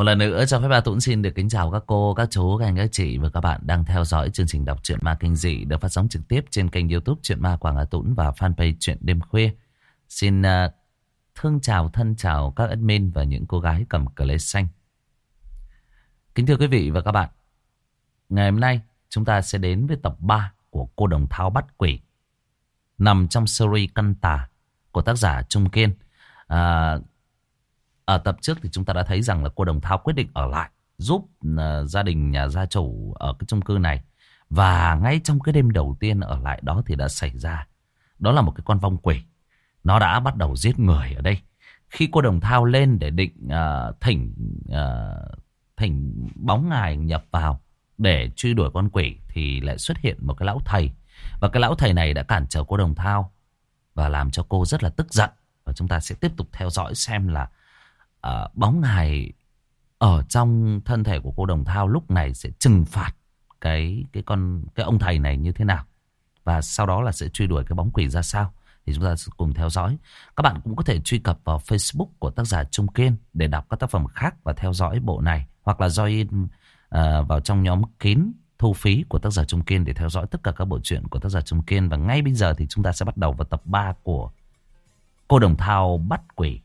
Một lần nữa cho phép bà Tuấn xin được kính chào các cô, các chú, các anh, các chị và các bạn đang theo dõi chương trình đọc truyện ma kinh dị được phát sóng trực tiếp trên kênh YouTube Truyện Ma Quảng Hà Tuấn và fanpage Truyện Đêm Khuya. Xin thân chào các admin và những cô gái cầm cờ lê xanh. Kính thưa quý vị và các bạn, ngày hôm nay chúng ta sẽ đến với tập 3 của Cô Đồng Thao Bắt Quỷ, nằm trong series Căn Tà của tác giả Trung Kiên. Ở tập trước thì chúng ta đã thấy rằng là cô Đồng Thao quyết định ở lại giúp gia đình nhà gia chủ ở cái chung cư này. Và ngay trong cái đêm đầu tiên ở lại đó thì đã xảy ra, đó là một cái con vong quỷ. Nó đã bắt đầu giết người ở đây. Khi cô Đồng Thao lên để định thỉnh bóng ngài nhập vào để truy đuổi con quỷ thì lại xuất hiện một cái lão thầy. Và cái lão thầy này đã cản trở cô Đồng Thao và làm cho cô rất là tức giận. Và chúng ta sẽ tiếp tục theo dõi xem là bóng ngài ở trong thân thể của cô Đồng Thao lúc này sẽ trừng phạt cái ông thầy này như thế nào, và sau đó là sẽ truy đuổi cái bóng quỷ ra sao, thì chúng ta sẽ cùng theo dõi. Các bạn cũng có thể truy cập vào Facebook của tác giả Trung Kiên để đọc các tác phẩm khác và theo dõi bộ này, hoặc là join vào trong nhóm kín thu phí của tác giả Trung Kiên để theo dõi tất cả các bộ truyện của tác giả Trung Kiên. Và ngay bây giờ thì chúng ta sẽ bắt đầu vào tập 3 của Cô Đồng Thao Bắt Quỷ.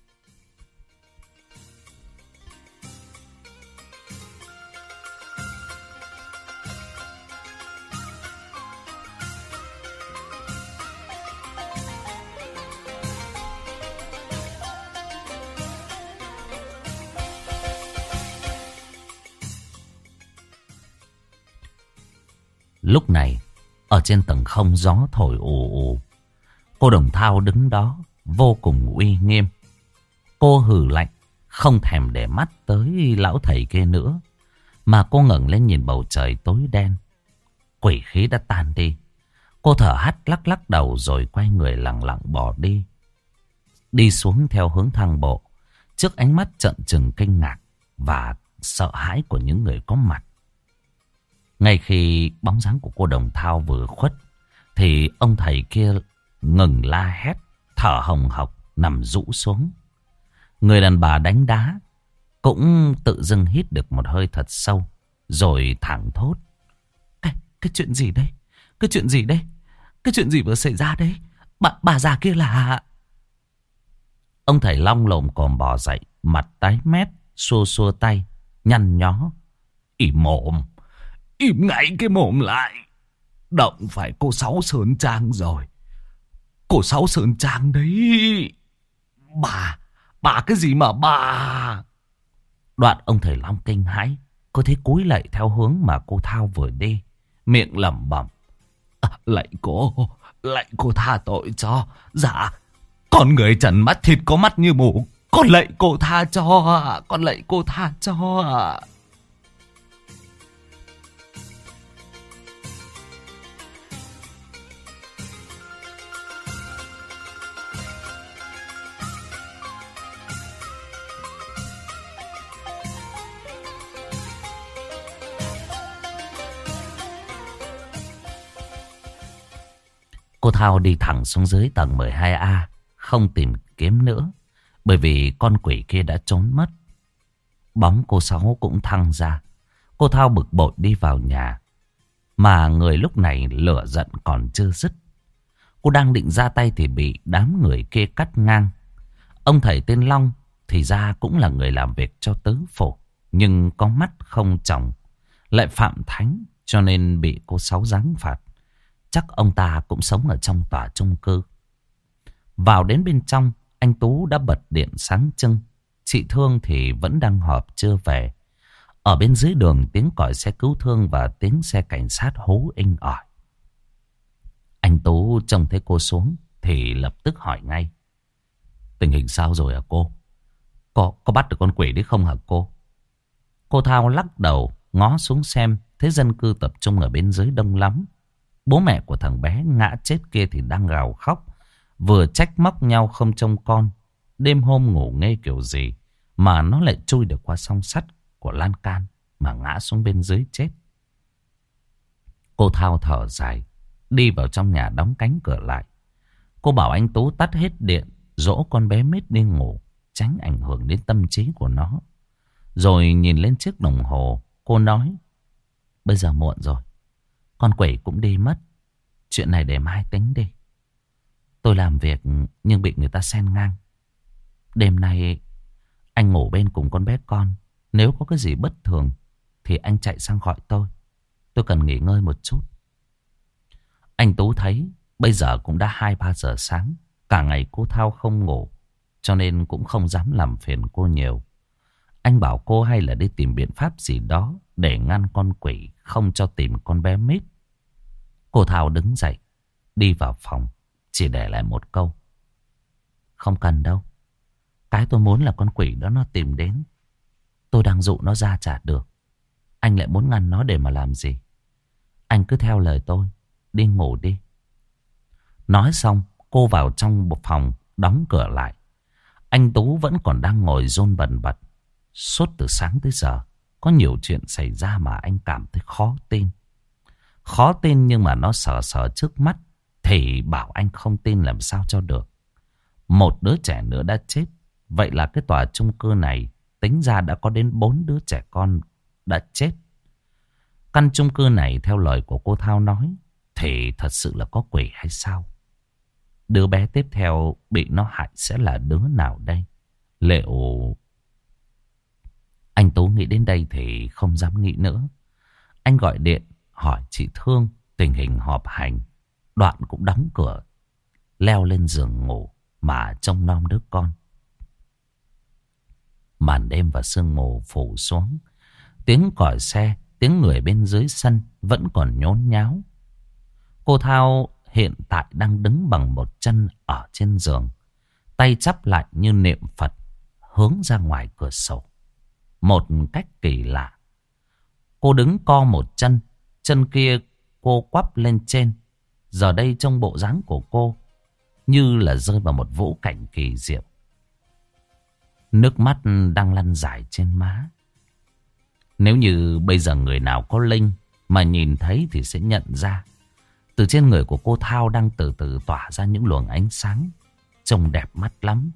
Lúc này, ở trên tầng không gió thổi ù ù. Cô Đồng Thao đứng đó vô cùng uy nghiêm. Cô hừ lạnh, không thèm để mắt tới lão thầy kia nữa, mà cô ngẩng lên nhìn bầu trời tối đen. Quỷ khí đã tan đi. Cô thở hắt lắc lắc đầu rồi quay người lẳng lặng bỏ đi. Đi xuống theo hướng thang bộ, trước ánh mắt trợn trừng kinh ngạc và sợ hãi của những người có mặt. Ngay khi bóng dáng của cô Đồng Thao vừa khuất thì ông thầy kia ngừng la hét, thở hồng hộc nằm rũ xuống. Người đàn bà đánh đá cũng tự dưng hít được một hơi thật sâu rồi thẳng thốt: Cái chuyện gì đây? Cái chuyện gì đây? Cái chuyện gì vừa xảy ra đấy? Bà già kia là... Ông thầy long lồm cồm bò dậy, mặt tái mét, xua xua tay, nhăn nhó: Im mồm! Im ngay cái mồm lại. Động phải cô Sáu Sơn Trang rồi. Cô Sáu Sơn Trang đấy. Bà cái gì mà bà... Đoạn ông thầy long kinh hãi, có thế cúi lạy theo hướng mà cô Thao vừa đi, miệng lẩm bẩm: Lạy cô tha tội cho. Dạ, con người trần mắt thịt có mắt như mù. Con lạy cô tha cho. Con lạy cô tha cho. Cô Thao đi thẳng xuống dưới tầng 12A, không tìm kiếm nữa, bởi vì con quỷ kia đã trốn mất. Bóng cô Sáu cũng thăng ra. Cô Thao bực bội đi vào nhà, mà người lúc này lửa giận còn chưa dứt. Cô đang định ra tay thì bị đám người kia cắt ngang. Ông thầy tên Long thì ra cũng là người làm việc cho tứ phủ, nhưng có mắt không tròng, lại phạm thánh, cho nên bị cô Sáu giáng phạt. Chắc ông ta cũng sống ở trong tòa chung cư. Vào đến bên trong, anh Tú đã bật điện sáng trưng. Chị Thương thì vẫn đang họp chưa về. Ở bên dưới đường, tiếng còi xe cứu thương và tiếng xe cảnh sát hú inh ỏi. Anh Tú trông thấy cô xuống thì lập tức hỏi ngay: Tình hình sao rồi hả cô? Có bắt được con quỷ đấy không hả cô? Cô Thao lắc đầu, ngó xuống xem, thấy dân cư tập trung ở bên dưới đông lắm. Bố mẹ của thằng bé ngã chết kia thì đang gào khóc, vừa trách móc nhau không trông con. Đêm hôm ngủ nghe kiểu gì mà nó lại chui được qua song sắt của lan can mà ngã xuống bên dưới chết. Cô Thao thở dài, đi vào trong nhà đóng cánh cửa lại. Cô bảo anh Tú tắt hết điện, dỗ con bé Mít đi ngủ, tránh ảnh hưởng đến tâm trí của nó. Rồi nhìn lên chiếc đồng hồ, cô nói: bây giờ muộn rồi, con quỷ cũng đi mất. Chuyện này để mai tính đi. Tôi làm việc nhưng bị người ta xen ngang. Đêm nay anh ngủ bên cùng con bé con. Nếu có cái gì bất thường thì anh chạy sang gọi tôi. Tôi cần nghỉ ngơi một chút. Anh Tú thấy bây giờ cũng đã 2-3 giờ sáng. Cả ngày cô Thao không ngủ, cho nên cũng không dám làm phiền cô nhiều. Anh bảo cô hay là đi tìm biện pháp gì đó để ngăn con quỷ không cho tìm con bé Mít. Cô Thao đứng dậy, đi vào phòng, chỉ để lại một câu: không cần đâu. Cái tôi muốn là con quỷ đó nó tìm đến. Tôi đang dụ nó ra chả được. Anh lại muốn ngăn nó để mà làm gì? Anh cứ theo lời tôi, đi ngủ đi. Nói xong, cô vào trong một phòng, đóng cửa lại. Anh Tú vẫn còn đang ngồi run bần bật. Suốt từ sáng tới giờ, có nhiều chuyện xảy ra mà anh cảm thấy khó tin. Khó tin nhưng mà nó sờ sờ trước mắt thì bảo anh không tin làm sao cho được. Một đứa trẻ nữa đã chết. Vậy là cái tòa chung cư này tính ra đã có đến 4 đứa trẻ con đã chết. Căn chung cư này theo lời của cô Thao nói thì thật sự là có quỷ hay sao? Đứa bé tiếp theo bị nó hại sẽ là đứa nào đây? Liệu... Anh Tú nghĩ đến đây thì không dám nghĩ nữa. Anh gọi điện hỏi chị Thương tình hình họp hành. Đoạn cũng đóng cửa, leo lên giường ngủ mà trông nom đứa con. Màn đêm và sương mù phủ xuống. Tiếng còi xe, tiếng người bên dưới sân vẫn còn nhốn nháo. Cô Thao hiện tại đang đứng bằng một chân ở trên giường, tay chắp lại như niệm Phật, hướng ra ngoài cửa sổ. Một cách kỳ lạ. Cô đứng co một chân, chân kia cô quắp lên trên. Giờ đây trong bộ dáng của cô như là rơi vào một vũ cảnh kỳ diệu. Nước mắt đang lăn dài trên má. Nếu như bây giờ người nào có linh mà nhìn thấy thì sẽ nhận ra từ trên người của cô Thao đang từ từ tỏa ra những luồng ánh sáng, trông đẹp mắt lắm.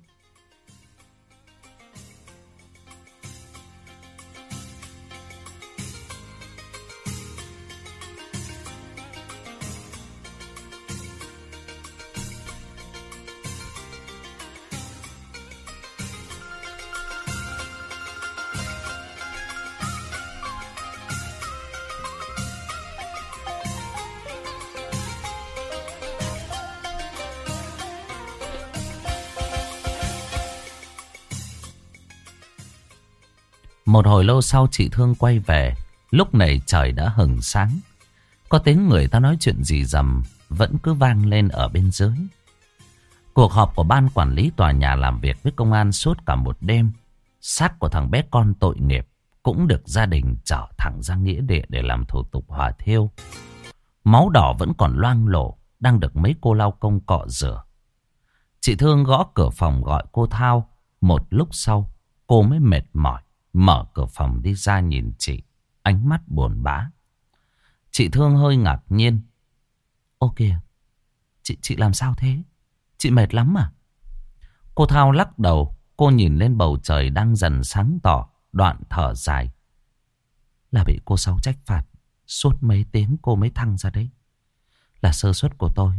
Một hồi lâu sau chị Thương quay về. Lúc này trời đã hừng sáng. Có tiếng người ta nói chuyện rì rầm vẫn cứ vang lên ở bên dưới. Cuộc họp của ban quản lý tòa nhà làm việc với công an suốt cả một đêm. Xác của thằng bé con tội nghiệp cũng được gia đình chở thẳng ra nghĩa địa để làm thủ tục hỏa thiêu. Máu đỏ vẫn còn loang lổ, đang được mấy cô lao công cọ rửa. Chị Thương gõ cửa phòng gọi cô Thao. Một lúc sau cô mới mệt mỏi mở cửa phòng đi ra nhìn chị, ánh mắt buồn bã. Chị Thương hơi ngạc nhiên. Ô kìa, chị làm sao thế? Chị mệt lắm à? Cô Thao lắc đầu. Cô nhìn lên bầu trời đang dần sáng tỏ, đoạn thở dài. Là bị cô Sáu trách phạt. Suốt mấy tiếng cô mới thăng ra đấy. Là sơ suất của tôi.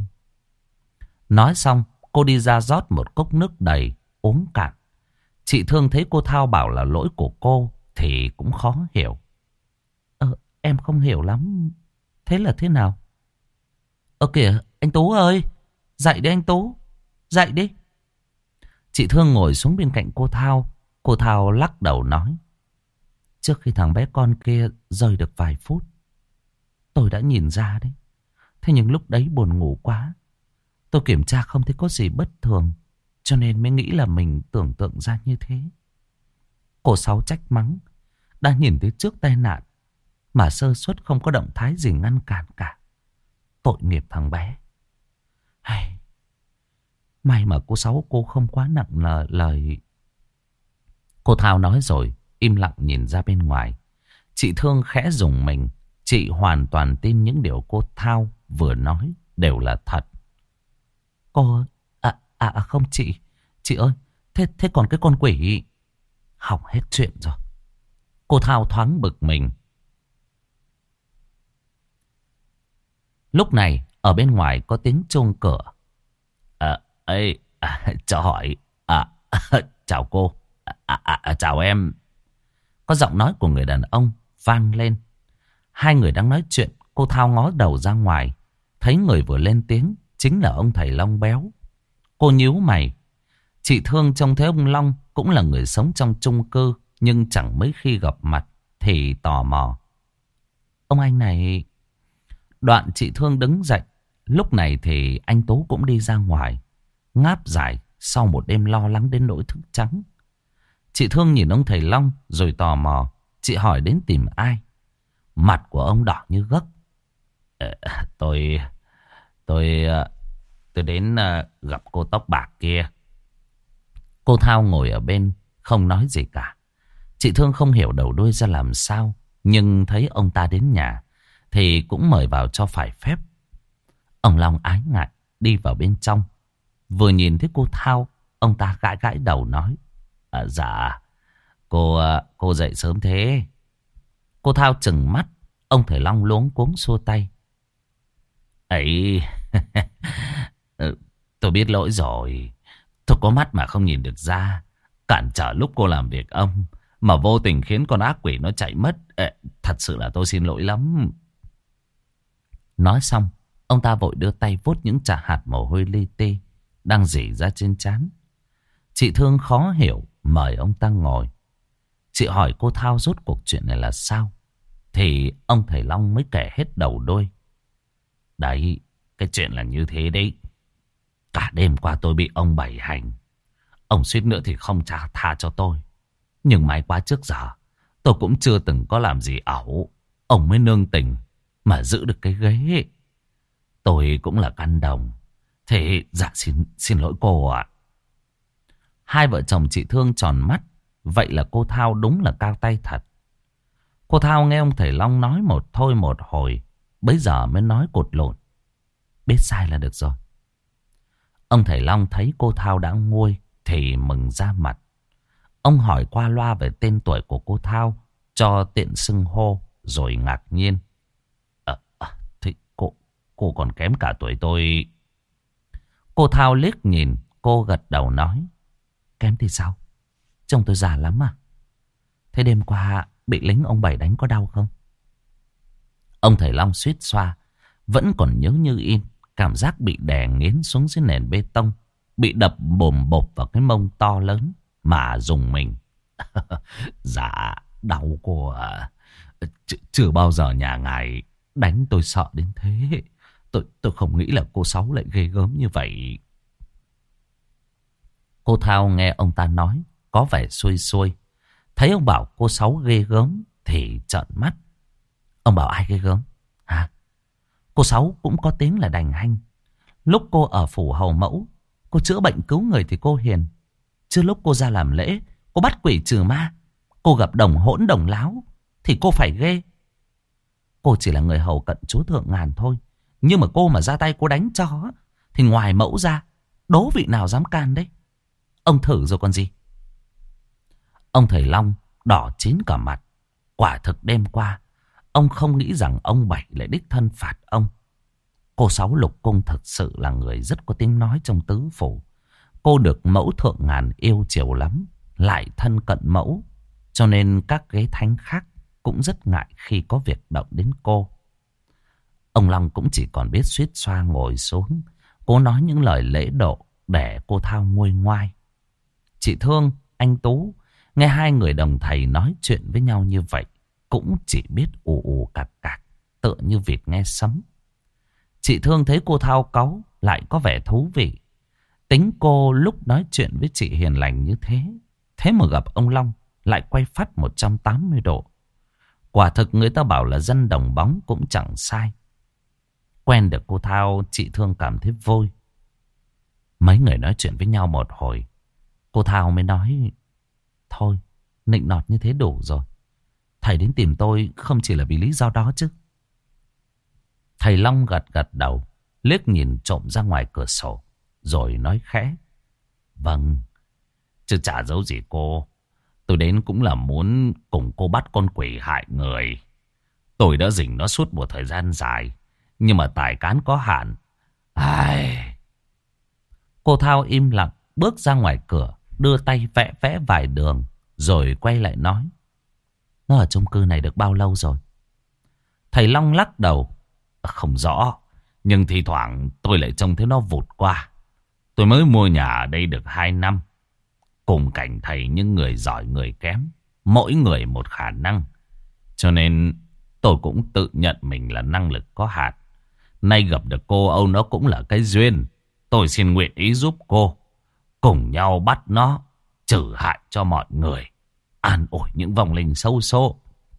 Nói xong cô đi ra rót một cốc nước đầy, uống cạn. Chị Thương thấy cô Thao bảo là lỗi của cô thì cũng khó hiểu. Em không hiểu lắm. Thế là thế nào? Kìa anh Tú ơi, dậy đi anh Tú, dậy đi. Chị Thương ngồi xuống bên cạnh cô Thao. Cô Thao lắc đầu nói: trước khi thằng bé con kia rời được vài phút, tôi đã nhìn ra đấy. Thế nhưng lúc đấy buồn ngủ quá, tôi kiểm tra không thấy có gì bất thường, cho nên mới nghĩ là mình tưởng tượng ra như thế. Cô Sáu trách mắng: đã nhìn thấy trước tai nạn mà sơ suất không có động thái gì ngăn cản cả. Tội nghiệp thằng bé. Hay, may mà cô Sáu cô không quá nặng lời. Cô Thao nói rồi im lặng nhìn ra bên ngoài. Chị Thương khẽ rùng mình. Chị hoàn toàn tin những điều cô Thao vừa nói đều là thật. Cô không chị ơi, thế còn cái con quỷ hỏng hết chuyện rồi. Cô Thao thoáng bực mình. Lúc này ở bên ngoài có tiếng chuông cửa. Cho hỏi. Chào cô. Chào em. Có giọng nói của người đàn ông vang lên. Hai người đang nói chuyện. Cô Thao ngó đầu ra ngoài, thấy người vừa lên tiếng chính là ông thầy Long béo. Cô nhíu mày. Chị Thương trông thấy ông Long cũng là người sống trong chung cư, nhưng chẳng mấy khi gặp mặt thì tò mò. Ông anh này... Đoạn chị Thương đứng dậy. Lúc này thì anh Tú cũng đi ra ngoài, ngáp dài sau một đêm lo lắng đến nỗi thức trắng. Chị Thương nhìn ông thầy Long rồi tò mò. Chị hỏi đến tìm ai. Mặt của ông đỏ như gấc. Tôi đến gặp cô tóc bạc kia. Cô Thao ngồi ở bên không nói gì cả. Chị Thương không hiểu đầu đuôi ra làm sao, nhưng thấy ông ta đến nhà thì cũng mời vào cho phải phép. Ông Long ái ngại đi vào bên trong. Vừa nhìn thấy cô Thao, ông ta gãi gãi đầu nói: Dạ, cô dậy sớm thế. Cô Thao trừng mắt. Ông thầy Long luống cuống xua tay: Ấy, tôi biết lỗi rồi. Tôi có mắt mà không nhìn được ra, cản trở lúc cô làm việc ông, mà vô tình khiến con ác quỷ nó chạy mất. Thật sự là tôi xin lỗi lắm. Nói xong, ông ta vội đưa tay vuốt những hạt mồ hôi li ti đang rỉ ra trên trán. Chị Thương khó hiểu mời ông ta ngồi. Chị hỏi cô Thao rốt cuộc chuyện này là sao, thì ông thầy Long mới kể hết đầu đuôi. Đấy, cái chuyện là như thế đấy. Cả đêm qua tôi bị ông bày hành. Ông suýt nữa thì không tha cho tôi. Nhưng may quá trước giờ tôi cũng chưa từng có làm gì ẩu. Ông mới nương tình mà giữ được cái ghế. Tôi cũng là căn đồng. Thế dạ xin lỗi cô ạ. Hai vợ chồng chị Thương tròn mắt. Vậy là cô Thao đúng là cao tay thật. Cô Thao nghe ông thầy Long nói một thôi một hồi, bấy giờ mới nói cột lộn: Biết sai là được rồi. Ông thầy Long thấy cô Thao đã nguôi thì mừng ra mặt. Ông hỏi qua loa về tên tuổi của cô Thao cho tiện xưng hô, rồi ngạc nhiên: Thì cô còn kém cả tuổi tôi. Cô Thao liếc nhìn cô, gật đầu nói: Kém thì sao? Trông tôi già lắm à? Thế đêm qua bị lính ông Bảy đánh có đau không? Ông thầy Long suýt xoa, vẫn còn nhớ như in cảm giác bị đè nghiến xuống dưới nền bê tông, bị đập bồm bộp vào cái mông to lớn mà rùng mình. Dạ, đau cô à. Chưa bao giờ nhà ngài đánh tôi sợ đến thế. Tôi không nghĩ là cô Sáu lại ghê gớm như vậy. Cô Thao nghe ông ta nói có vẻ xuôi xuôi. Thấy ông bảo cô Sáu ghê gớm thì trợn mắt. Ông bảo ai ghê gớm hả? Cô Sáu cũng có tiếng là đành hanh. Lúc cô ở phủ hầu mẫu, cô chữa bệnh cứu người thì cô hiền. Chứ lúc cô ra làm lễ, cô bắt quỷ trừ ma, cô gặp đồng hỗn đồng láo thì cô phải ghê. Cô chỉ là người hầu cận chúa thượng ngàn thôi. Nhưng mà cô mà ra tay cô đánh cho thì ngoài mẫu ra, đố vị nào dám can đấy. Ông thử rồi còn gì. Ông thầy Long đỏ chín cả mặt. Quả thực đêm qua ông không nghĩ rằng ông Bảy lại đích thân phạt ông. Cô Sáu Lục Cung thực sự là người rất có tiếng nói trong tứ phủ. Cô được mẫu thượng ngàn yêu chiều lắm, lại thân cận mẫu, cho nên các ghế thánh khác cũng rất ngại khi có việc động đến cô. Ông Long cũng chỉ còn biết suýt xoa ngồi xuống, cố nói những lời lễ độ để cô Thao nguôi ngoai. Chị Thương, anh Tú nghe hai người đồng thầy nói chuyện với nhau như vậy cũng chỉ biết ù ù cạc cạc, tựa như vịt nghe sấm. Chị Thương thấy cô Thao cáu lại có vẻ thú vị. Tính cô lúc nói chuyện với chị hiền lành như thế, thế mà gặp ông Long lại quay phắt 180 độ. Quả thực người ta bảo là dân đồng bóng cũng chẳng sai. Quen được cô Thao, chị Thương cảm thấy vui. Mấy người nói chuyện với nhau một hồi, cô Thao mới nói: Thôi, nịnh nọt như thế đủ rồi. Thầy đến tìm tôi không chỉ là vì lý do đó chứ. Thầy Long gật gật đầu, liếc nhìn trộm ra ngoài cửa sổ, rồi nói khẽ: Vâng, chứ chả giấu gì cô. Tôi đến cũng là muốn cùng cô bắt con quỷ hại người. Tôi đã rình nó suốt một thời gian dài, nhưng mà tài cán có hạn. Ai... Cô Thao im lặng bước ra ngoài cửa, đưa tay vẽ vẽ vài đường, rồi quay lại nói. Nó ở chung cư này được bao lâu rồi? Thầy Long lắc đầu. Không rõ, nhưng thi thoảng tôi lại trông thấy nó vụt qua. Tôi mới mua nhà ở đây được 2 năm. Cùng cảnh thầy những người giỏi người kém, mỗi người một khả năng. Cho nên tôi cũng tự nhận mình là năng lực có hạn. Nay gặp được cô Âu nó cũng là cái duyên. Tôi xin nguyện ý giúp cô, cùng nhau bắt nó, trừ hại cho mọi người, an ủi những vong linh sâu xô.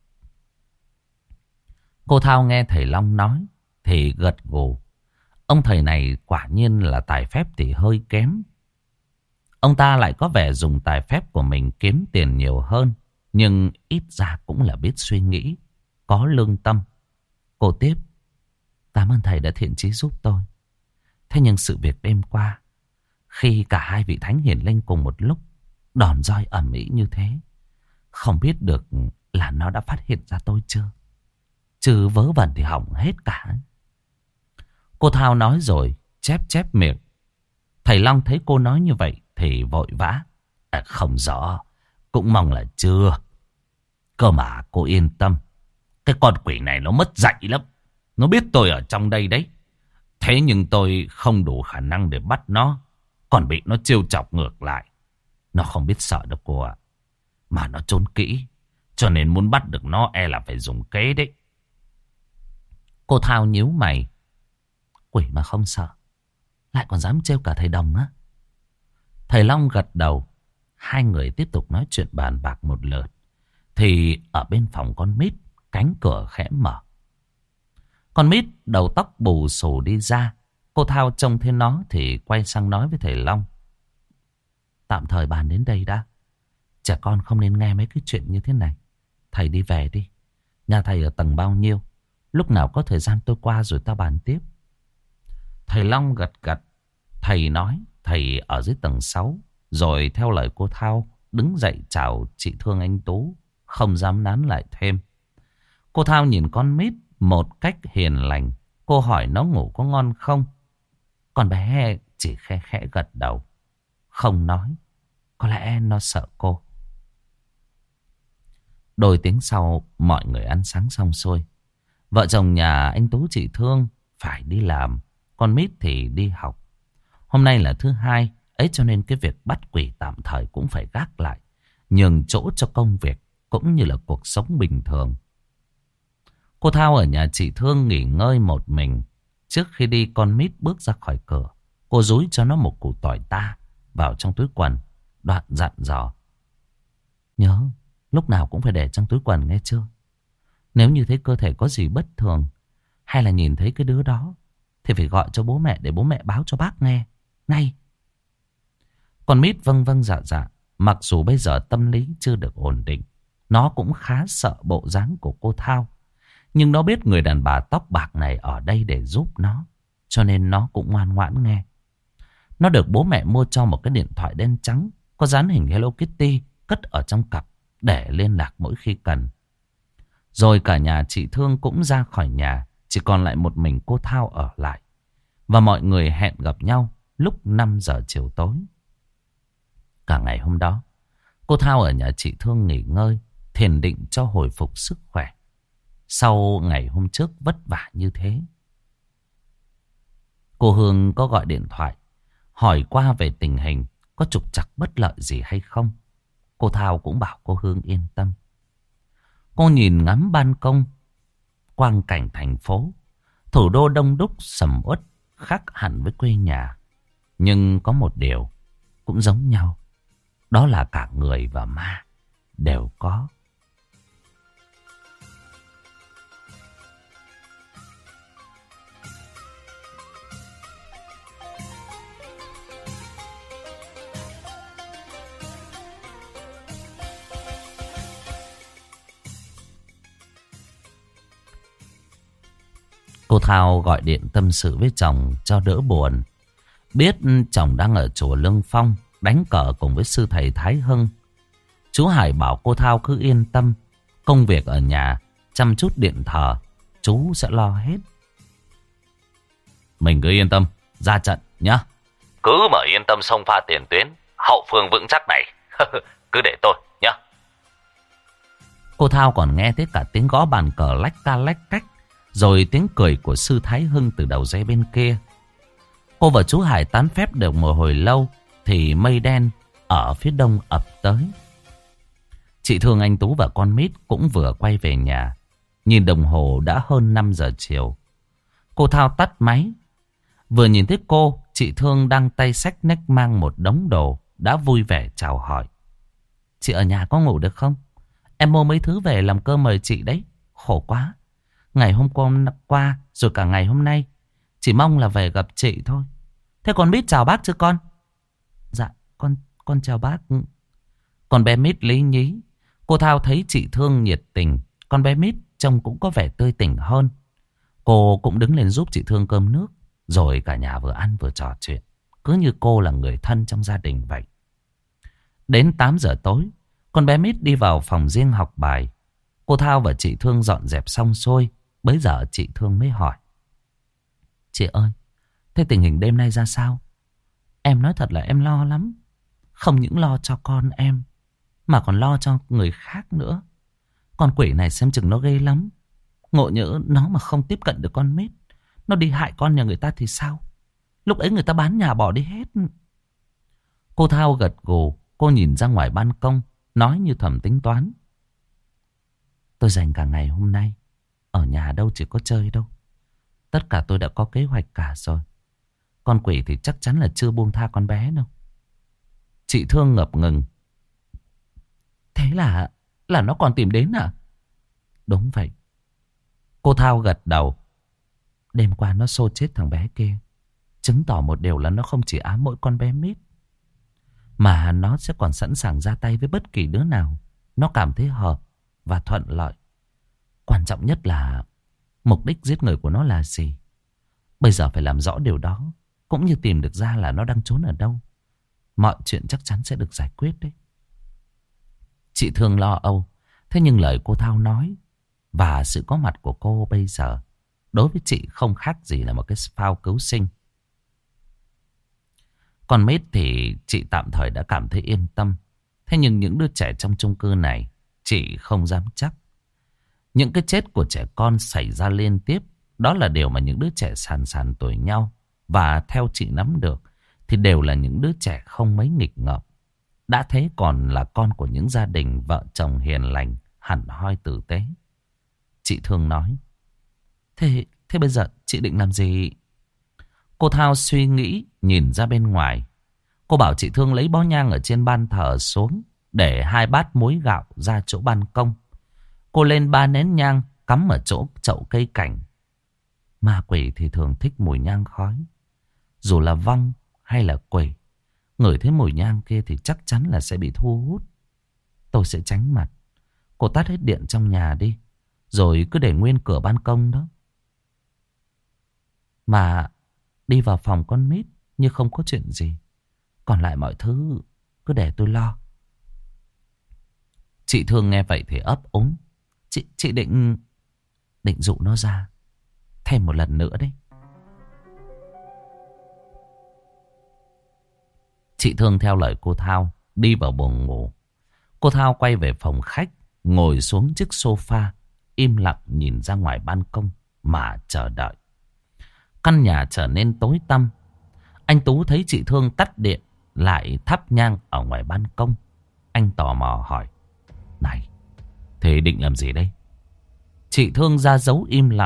Cô Thao nghe thầy Long nói thì gật gù. Ông thầy này quả nhiên là tài phép thì hơi kém. Ông ta lại có vẻ dùng tài phép của mình kiếm tiền nhiều hơn, nhưng ít ra cũng là biết suy nghĩ, có lương tâm. Cô tiếp. Cảm ơn thầy đã thiện chí giúp tôi. Thế nhưng sự việc đêm qua, khi cả hai vị thánh hiển linh cùng một lúc đòn roi ầm ĩ như thế, không biết được là nó đã phát hiện ra tôi chưa? Chứ vớ vẩn thì hỏng hết cả. Cô Thao nói rồi chép chép miệng. Thầy Long thấy cô nói như vậy thì vội vã. Không rõ, cũng mong là chưa. Cơ mà cô yên tâm, cái con quỷ này nó mất dạy lắm. Nó biết tôi ở trong đây đấy. Thế nhưng tôi không đủ khả năng để bắt nó, còn bị nó trêu chọc ngược lại. Nó không biết sợ đâu cô ạ. Mà nó trốn kỹ, cho nên muốn bắt được nó e là phải dùng kế đấy. Cô Thao nhíu mày. Quỷ mà không sợ, lại còn dám trêu cả thầy Đồng á? Thầy Long gật đầu. Hai người tiếp tục nói chuyện bàn bạc một lượt, thì ở bên phòng con Mít, cánh cửa khẽ mở. Con Mít đầu tóc bù xù đi ra. Cô Thao trông thấy nó thì quay sang nói với thầy Long. Tạm thời bàn đến đây đã. Trẻ con không nên nghe mấy cái chuyện như thế này. Thầy đi về đi. Nhà thầy ở tầng bao nhiêu? Lúc nào có thời gian tôi qua rồi ta bàn tiếp. Thầy Long gật gật. Thầy nói thầy ở dưới tầng 6. Rồi theo lời cô Thao đứng dậy chào chị Thương anh Tú, không dám nán lại thêm. Cô Thao nhìn con Mít một cách hiền lành. Cô hỏi nó ngủ có ngon không? Con bé chỉ khẽ khẽ gật đầu, không nói. Có lẽ nó sợ cô. Đôi tiếng sau, mọi người ăn sáng xong xuôi. Vợ chồng nhà anh Tú chị Thương phải đi làm, con Mít thì đi học. Hôm nay là thứ hai, ấy cho nên cái việc bắt quỷ tạm thời cũng phải gác lại, nhường chỗ cho công việc cũng như là cuộc sống bình thường. Cô Thao ở nhà chị Thương nghỉ ngơi một mình. Trước khi đi, con Mít bước ra khỏi cửa. Cô dúi cho nó một củ tỏi ta vào trong túi quần, đoạn dặn dò. Nhớ, lúc nào cũng phải để trong túi quần nghe chưa? Nếu như thấy cơ thể có gì bất thường, hay là nhìn thấy cái đứa đó, thì phải gọi cho bố mẹ để bố mẹ báo cho bác nghe ngay. Con Mít vâng vâng dạ dạ. Mặc dù bây giờ tâm lý chưa được ổn định, nó cũng khá sợ bộ dáng của cô Thao. Nhưng nó biết người đàn bà tóc bạc này ở đây để giúp nó, cho nên nó cũng ngoan ngoãn nghe. Nó được bố mẹ mua cho một cái điện thoại đen trắng có dán hình Hello Kitty, cất ở trong cặp để liên lạc mỗi khi cần. Rồi cả nhà chị Thương cũng ra khỏi nhà, chỉ còn lại một mình cô Thao ở lại. Và mọi người hẹn gặp nhau lúc 5 giờ chiều tối. Cả ngày hôm đó, cô Thao ở nhà chị Thương nghỉ ngơi, thiền định cho hồi phục sức khỏe. Sau ngày hôm trước vất vả như thế. Cô Hương có gọi điện thoại hỏi qua về tình hình, có trục trặc bất lợi gì hay không. Cô Thao cũng bảo cô Hương yên tâm. Cô nhìn ngắm ban công, quang cảnh thành phố. Thủ đô đông đúc sầm uất, khác hẳn với quê nhà. Nhưng có một điều cũng giống nhau, đó là cả người và ma đều có. Cô Thao gọi điện tâm sự với chồng cho đỡ buồn. Biết chồng đang ở chùa Lương Phong đánh cờ cùng với sư thầy Thái Hưng. Chú Hải bảo cô Thao cứ yên tâm. Công việc ở nhà, chăm chút điện thờ, chú sẽ lo hết. Mình cứ yên tâm, ra trận nhá. Cứ mà yên tâm xông pha tiền tuyến, hậu phương vững chắc này. Cứ để tôi nhá. Cô Thao còn nghe thấy cả tiếng gõ bàn cờ lách ca lách cách, rồi tiếng cười của sư Thái Hưng từ đầu dây bên kia. Cô và chú Hải tán phép được một hồi lâu thì mây đen ở phía đông ập tới. Chị Thương, anh Tú và con Mít cũng vừa quay về nhà. Nhìn đồng hồ đã hơn 5 giờ chiều. Cô Thao tắt máy. Vừa nhìn thấy cô, chị Thương đang tay xách nách mang một đống đồ, đã vui vẻ chào hỏi. Chị ở nhà có ngủ được không? Em mua mấy thứ về làm cơm mời chị đấy. Khổ quá. Ngày hôm qua rồi cả ngày hôm nay chỉ mong là về gặp chị thôi. Thế con Mít chào bác chưa con? Dạ con chào bác. Con bé Mít lý nhí. Cô Thao thấy chị Thương nhiệt tình, con bé Mít trông cũng có vẻ tươi tỉnh hơn. Cô cũng đứng lên giúp chị Thương cơm nước, rồi cả nhà vừa ăn vừa trò chuyện, cứ như cô là người thân trong gia đình vậy. Đến 8 giờ tối, con bé Mít đi vào phòng riêng học bài. Cô Thao và chị Thương dọn dẹp xong xuôi. Bấy giờ chị Thương mới hỏi: Chị ơi, thế tình hình đêm nay ra sao? Em nói thật là em lo lắm. Không những lo cho con em, mà còn lo cho người khác nữa. Con quỷ này xem chừng nó ghê lắm. Ngộ nhỡ nó mà không tiếp cận được con Mít, nó đi hại con nhà người ta thì sao? Lúc ấy người ta bán nhà bỏ đi hết. Cô Thao gật gù. Cô nhìn ra ngoài ban công, nói như thầm tính toán: Tôi dành cả ngày hôm nay ở nhà đâu chỉ có chơi đâu. Tất cả tôi đã có kế hoạch cả rồi. Con quỷ thì chắc chắn là chưa buông tha con bé đâu. Chị Thương ngập ngừng: Thế là nó còn tìm đến à? Đúng vậy. Cô Thao gật đầu. Đêm qua nó xô chết thằng bé kia, chứng tỏ một điều là nó không chỉ ám mỗi con bé Mít, mà nó sẽ còn sẵn sàng ra tay với bất kỳ đứa nào nó cảm thấy hợp và thuận lợi. Quan trọng nhất là mục đích giết người của nó là gì. Bây giờ phải làm rõ điều đó, cũng như tìm được ra là nó đang trốn ở đâu. Mọi chuyện chắc chắn sẽ được giải quyết đấy. Chị Thương lo âu. Thế nhưng lời cô Thao nói và sự có mặt của cô bây giờ đối với chị không khác gì là một cái phao cứu sinh. Còn Mít thì chị tạm thời đã cảm thấy yên tâm. Thế nhưng những đứa trẻ trong chung cư này chị không dám chắc. Những cái chết của trẻ con xảy ra liên tiếp, đó là điều mà những đứa trẻ sàn sàn tuổi nhau. Và theo chị nắm được thì đều là những đứa trẻ không mấy nghịch ngợm. Đã thế còn là con của những gia đình vợ chồng hiền lành, hẳn hoi tử tế. Chị Thương nói: Thế bây giờ chị định làm gì? Cô Thao suy nghĩ nhìn ra bên ngoài. Cô bảo chị Thương lấy bó nhang ở trên ban thờ xuống, để 2 bát muối gạo ra chỗ ban công. Cô lên 3 nén nhang cắm ở chỗ chậu cây cảnh. Ma quỷ thì thường thích mùi nhang khói. Dù là vong hay là quỷ, ngửi thấy mùi nhang kia thì chắc chắn là sẽ bị thu hút. Tôi sẽ tránh mặt. Cô tắt hết điện trong nhà đi, rồi cứ để nguyên cửa ban công đó. Mà đi vào phòng con Mít như không có chuyện gì. Còn lại mọi thứ cứ để tôi lo. Chị Thương nghe vậy thì ấp úng. Chị định dụ nó ra thêm một lần nữa đấy. Chị Thương theo lời cô Thao đi vào buồng ngủ. Cô Thao quay về phòng khách, ngồi xuống chiếc sofa, im lặng nhìn ra ngoài ban công mà chờ đợi. Căn nhà trở nên tối tăm. Anh Tú thấy chị Thương tắt điện lại thắp nhang ở ngoài ban công. Anh tò mò hỏi: Này, thế định làm gì đây? Chị Thương ra dấu im lặng.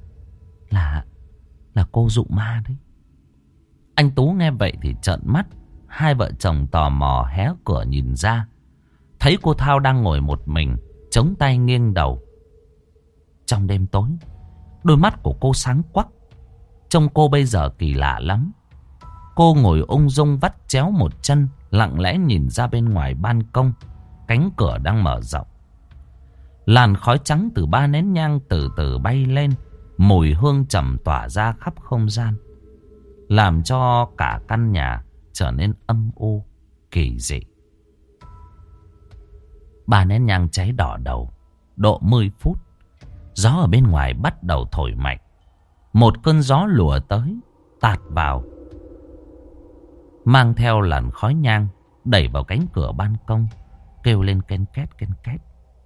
Là cô dụ ma đấy. Anh Tú nghe vậy thì trợn mắt. Hai vợ chồng tò mò hé cửa nhìn ra, thấy cô Thao đang ngồi một mình, chống tay nghiêng đầu. Trong đêm tối, đôi mắt của cô sáng quắc. Trông cô bây giờ kỳ lạ lắm. Cô ngồi ung dung vắt chéo một chân, lặng lẽ nhìn ra bên ngoài ban công. Cánh cửa đang mở rộng. Làn khói trắng từ 3 nén nhang từ từ bay lên. Mùi hương trầm tỏa ra khắp không gian, làm cho cả căn nhà trở nên âm u, kỳ dị. 3 nén nhang cháy đỏ đầu. Độ 10 phút. Gió ở bên ngoài bắt đầu thổi mạnh. Một cơn gió lùa tới, tạt vào, mang theo làn khói nhang, đẩy vào cánh cửa ban công, kêu lên ken két ken két.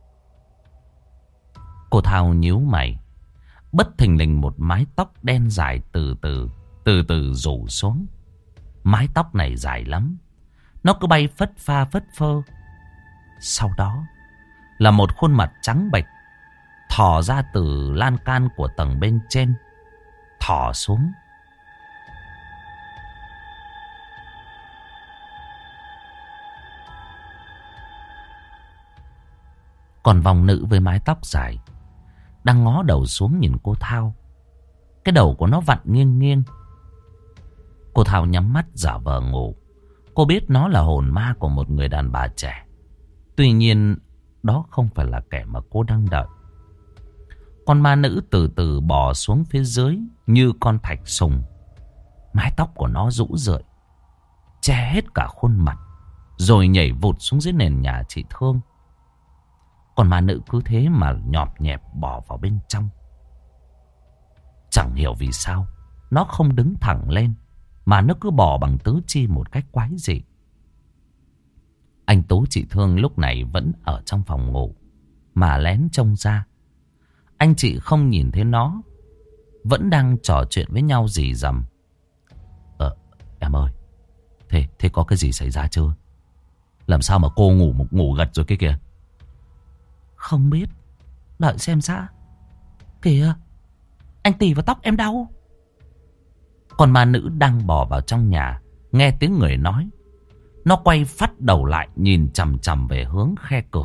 Cô Thao nhíu mày. Bất thình lình một mái tóc đen dài từ từ rủ xuống. Mái tóc này dài lắm, nó cứ bay phất pha phất phơ. Sau đó là một khuôn mặt trắng bệch thò ra từ lan can của tầng bên trên, thò xuống. Còn vòng nữ với mái tóc dài đang ngó đầu xuống nhìn cô Thao. Cái đầu của nó vặn nghiêng nghiêng. Cô Thao nhắm mắt giả vờ ngủ. Cô biết nó là hồn ma của một người đàn bà trẻ. Tuy nhiên đó không phải là kẻ mà cô đang đợi. Con ma nữ từ từ bò xuống phía dưới như con thạch sùng. Mái tóc của nó rũ rượi, che hết cả khuôn mặt, rồi nhảy vụt xuống dưới nền nhà chị Thương. Còn ma nữ cứ thế mà nhọp nhẹp bò vào bên trong. Chẳng hiểu vì sao nó không đứng thẳng lên, mà nó cứ bò bằng tứ chi một cách quái dị. Anh Tú chị Thương lúc này vẫn ở trong phòng ngủ, mà lén trông ra. Anh chị không nhìn thấy nó, vẫn đang trò chuyện với nhau rì rầm. Em ơi, thế có cái gì xảy ra chưa? Làm sao mà cô ngủ gật rồi cái kìa? Không biết, đợi xem sao. Kìa, anh tì vào tóc em đau. Còn ma nữ đang bò vào trong nhà, nghe tiếng người nói. Nó quay phắt đầu lại, nhìn chằm chằm về hướng khe cửa.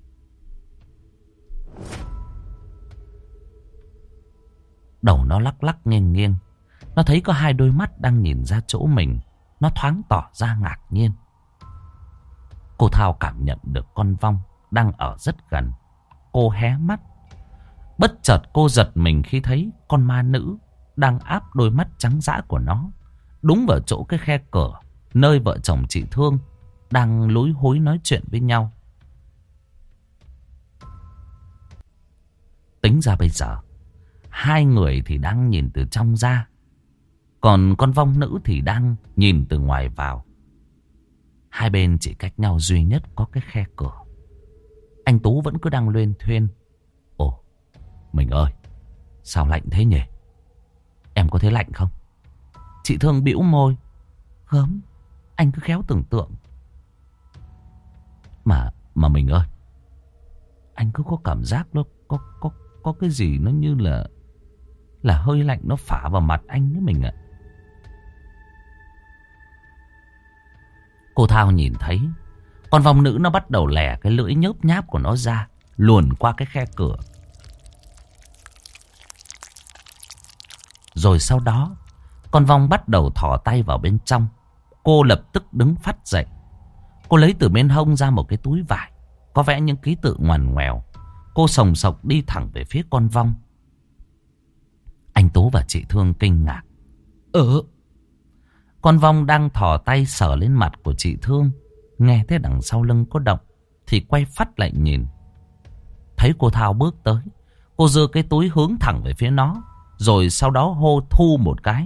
Đầu nó lắc lắc nghiêng nghiêng. Nó thấy có 2 đôi mắt đang nhìn ra chỗ mình. Nó thoáng tỏ ra ngạc nhiên. Cô Thao cảm nhận được con vong đang ở rất gần. Cô hé mắt. Bất chợt cô giật mình khi thấy con ma nữ đang áp đôi mắt trắng dã của nó đúng vào chỗ cái khe cửa, nơi vợ chồng chị Thương đang lúi húi nói chuyện với nhau. Tính ra bây giờ 2 người thì đang nhìn từ trong ra, còn con vong nữ thì đang nhìn từ ngoài vào. Hai bên chỉ cách nhau duy nhất có cái khe cửa. Anh Tú vẫn cứ đang luyên thuyên. Ồ, mình ơi, sao lạnh thế nhỉ? Em có thấy lạnh không? Chị Thương bĩu môi. Gớm, anh cứ khéo tưởng tượng. Mà mình ơi, anh cứ có cảm giác nó có cái gì nó như là hơi lạnh nó phả vào mặt anh với mình ạ. Cô Thao nhìn thấy con vong nữ nó bắt đầu lẻ cái lưỡi nhớp nháp của nó ra, luồn qua cái khe cửa. Rồi sau đó con vong bắt đầu thò tay vào bên trong. Cô lập tức đứng phắt dậy. Cô lấy từ bên hông ra một cái túi vải có vẽ những ký tự ngoằn ngoèo. Cô sồng sộc đi thẳng về phía con vong. Anh Tú và chị Thương kinh ngạc. Con vong đang thò tay sờ lên mặt của chị Thương. Nghe thấy đằng sau lưng có động thì quay phắt lại nhìn. Thấy cô Thao bước tới, cô giơ cái túi hướng thẳng về phía nó, rồi sau đó hô thu một cái.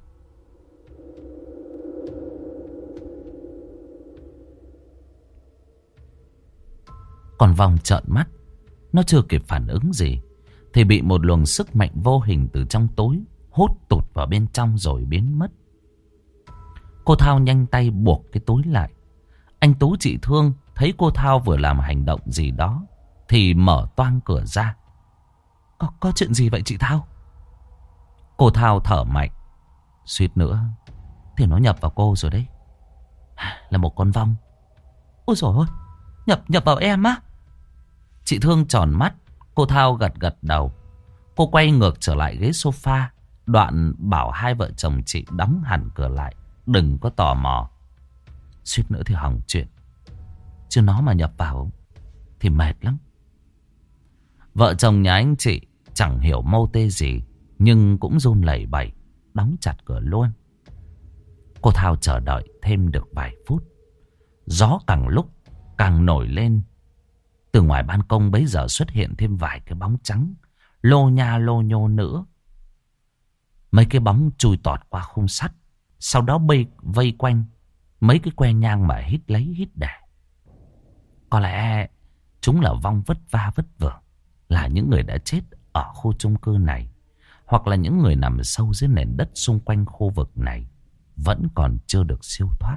Con vong trợn mắt. Nó chưa kịp phản ứng gì thì bị một luồng sức mạnh vô hình từ trong túi hút tụt vào bên trong rồi biến mất. Cô Thao nhanh tay buộc cái túi lại. Anh Tú chị Thương thấy cô Thao vừa làm hành động gì đó thì mở toang cửa ra. Có chuyện gì vậy chị Thao? Cô Thao thở mạnh. Suýt nữa thì nó nhập vào cô rồi đấy. Là một con vong. Ôi dồi ôi, nhập vào em á? Chị Thương tròn mắt. Cô Thao gật gật đầu. Cô quay ngược trở lại ghế sofa, đoạn bảo 2 vợ chồng chị đóng hẳn cửa lại, đừng có tò mò. Suýt nữa thì hỏng chuyện. Chứ nó mà nhập vào thì mệt lắm. Vợ chồng nhà anh chị chẳng hiểu mâu tê gì, nhưng cũng run lẩy bẩy, đóng chặt cửa luôn. Cô Thao chờ đợi thêm được vài phút. Gió càng lúc càng nổi lên. Từ ngoài ban công bấy giờ xuất hiện thêm vài cái bóng trắng, lô nha lô nhô nữa. Mấy cái bóng chui tọt qua khung sắt, sau đó vây quanh mấy cái que nhang mà hít lấy hít để. Có lẽ chúng là vong vất va vất vưởng, là những người đã chết ở khu chung cư này, hoặc là những người nằm sâu dưới nền đất xung quanh khu vực này, vẫn còn chưa được siêu thoát.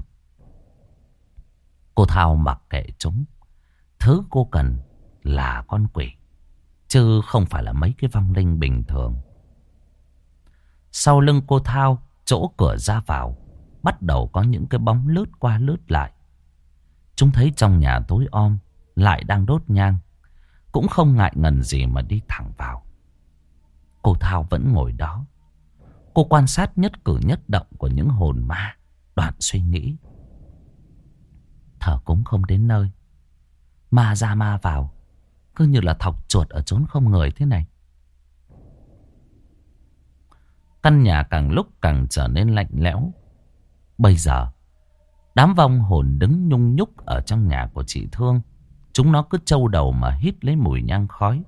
Cô Thao mặc kệ chúng. Thứ cô cần là con quỷ, chứ không phải là mấy cái vong linh bình thường. Sau lưng cô Thao, chỗ cửa ra vào, bắt đầu có những cái bóng lướt qua lướt lại. Chúng thấy trong nhà tối om, lại đang đốt nhang, cũng không ngại ngần gì mà đi thẳng vào. Cô Thao vẫn ngồi đó. Cô quan sát nhất cử nhất động của những hồn ma, đoạn suy nghĩ. Thờ cúng không đến nơi, ma ra ma vào, cứ như là thọc chuột ở chốn không người thế này. Căn nhà càng lúc càng trở nên lạnh lẽo. Bây giờ, đám vong hồn đứng nhung nhúc ở trong nhà của chị Thương. Chúng nó cứ trâu đầu mà hít lấy mùi nhang khói.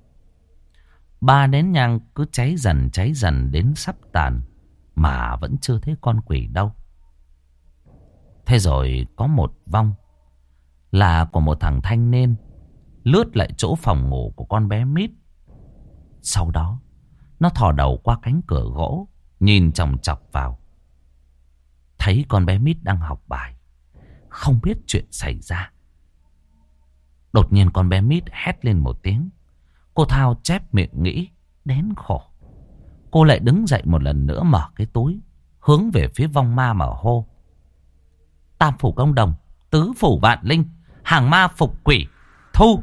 3 nén nhang cứ cháy dần đến sắp tàn, mà vẫn chưa thấy con quỷ đâu. Thế rồi có một vong, là của một thằng thanh niên, lướt lại chỗ phòng ngủ của con bé Mít. Sau đó, nó thò đầu qua cánh cửa gỗ, nhìn chòng chọc vào. Thấy con bé Mít đang học bài, không biết chuyện xảy ra. Đột nhiên con bé Mít hét lên một tiếng. Cô Thao chép miệng nghĩ, đến khổ. Cô lại đứng dậy một lần nữa, mở cái túi, hướng về phía vong ma mà hô. Tam phủ công đồng, tứ phủ vạn linh, hàng ma phục quỷ, thu.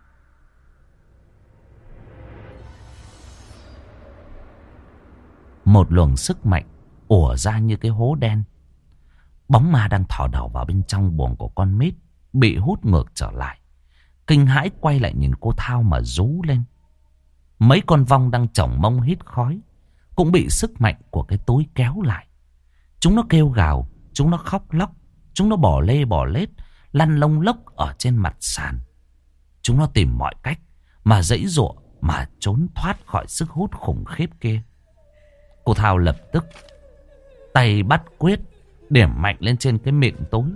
Một luồng sức mạnh ùa ra như cái hố đen. Bóng ma đang thò đầu vào bên trong buồng của con Mít bị hút ngược trở lại. Kinh hãi quay lại nhìn cô Thao mà rú lên. Mấy con vong đang chổng mông hít khói cũng bị sức mạnh của cái túi kéo lại. Chúng nó kêu gào, chúng nó khóc lóc, chúng nó bỏ lê bỏ lết, lăn lông lốc ở trên mặt sàn. Chúng nó tìm mọi cách mà giãy giụa, mà trốn thoát khỏi sức hút khủng khiếp kia. Cô Thao lập tức tay bắt quyết, điểm mạnh lên trên cái miệng túi.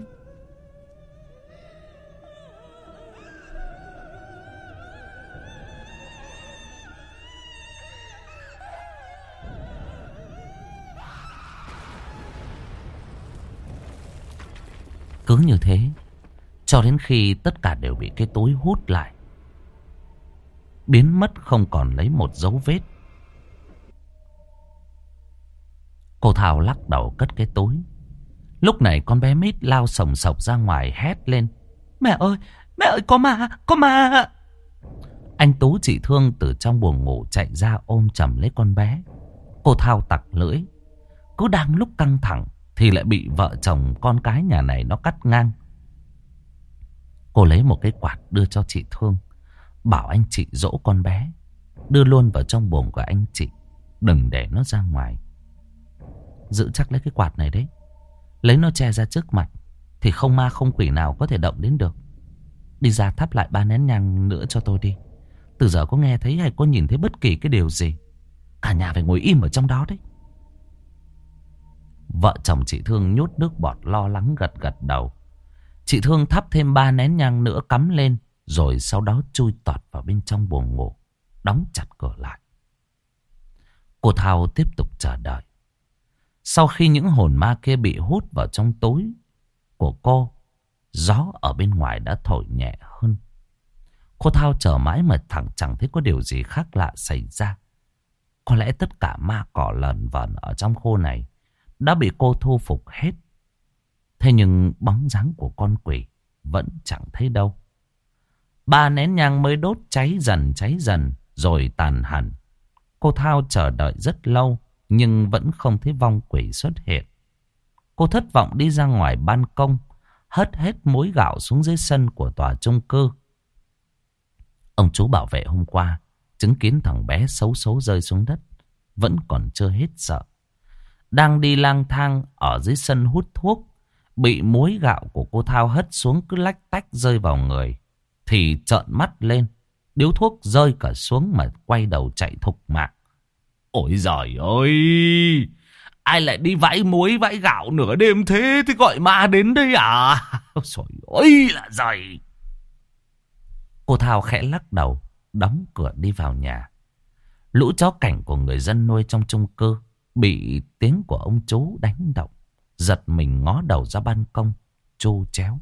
Cứ như thế, cho đến khi tất cả đều bị cái túi hút lại, biến mất không còn lấy một dấu vết. Cô Thảo lắc đầu cất cái túi. Lúc này con bé Mít lao sồng sộc ra ngoài hét lên. Mẹ ơi, có ma, có ma. Anh Tú chị Thương từ trong buồng ngủ chạy ra ôm chầm lấy con bé. Cô Thao tặc lưỡi. Cứ đang lúc căng thẳng thì lại bị vợ chồng con cái nhà này nó cắt ngang. Cô lấy một cái quạt đưa cho chị Thương, bảo anh chị dỗ con bé, đưa luôn vào trong buồng của anh chị, đừng để nó ra ngoài. Giữ chắc lấy cái quạt này đấy, lấy nó che ra trước mặt thì không ma không quỷ nào có thể động đến được. Đi ra thắp lại 3 nén nhang nữa cho tôi đi. Từ giờ có nghe thấy hay có nhìn thấy bất kỳ cái điều gì, cả nhà phải ngồi im ở trong đó đấy. Vợ chồng chị Thương nhốt nước bọt lo lắng gật gật đầu. Chị Thương thắp thêm 3 nén nhang nữa cắm lên, rồi sau đó chui tọt vào bên trong buồng ngủ, đóng chặt cửa lại. Cô Thao tiếp tục chờ đợi. Sau khi những hồn ma kia bị hút vào trong túi của cô, gió ở bên ngoài đã thổi nhẹ hơn. Cô Thao chờ mãi mà chẳng thấy có điều gì khác lạ xảy ra. Có lẽ tất cả ma cỏ lờn vờn ở trong khu này đã bị cô thu phục hết. Thế nhưng bóng dáng của con quỷ vẫn chẳng thấy đâu. 3 nén nhang mới đốt cháy dần rồi tàn hẳn. Cô Thao chờ đợi rất lâu nhưng vẫn không thấy vong quỷ xuất hiện. Cô thất vọng đi ra ngoài ban công, hất hết muối gạo xuống dưới sân của tòa chung cư. Ông chú bảo vệ hôm qua chứng kiến thằng bé xấu xấu rơi xuống đất, vẫn còn chưa hết sợ. Đang đi lang thang ở dưới sân hút thuốc, bị muối gạo của cô Thao hất xuống cứ lách tách rơi vào người, thì trợn mắt lên. Điếu thuốc rơi cả xuống mà quay đầu chạy thục mạng. Ôi giời ơi! Ai lại đi vãi muối vãi gạo nửa đêm thế thì gọi ma đến đây à? Trời ơi là giời! Cô Thao khẽ lắc đầu, đóng cửa đi vào nhà. Lũ chó cảnh của người dân nuôi trong chung cư bị tiếng của ông chú đánh động, giật mình ngó đầu ra ban công, chu chéo.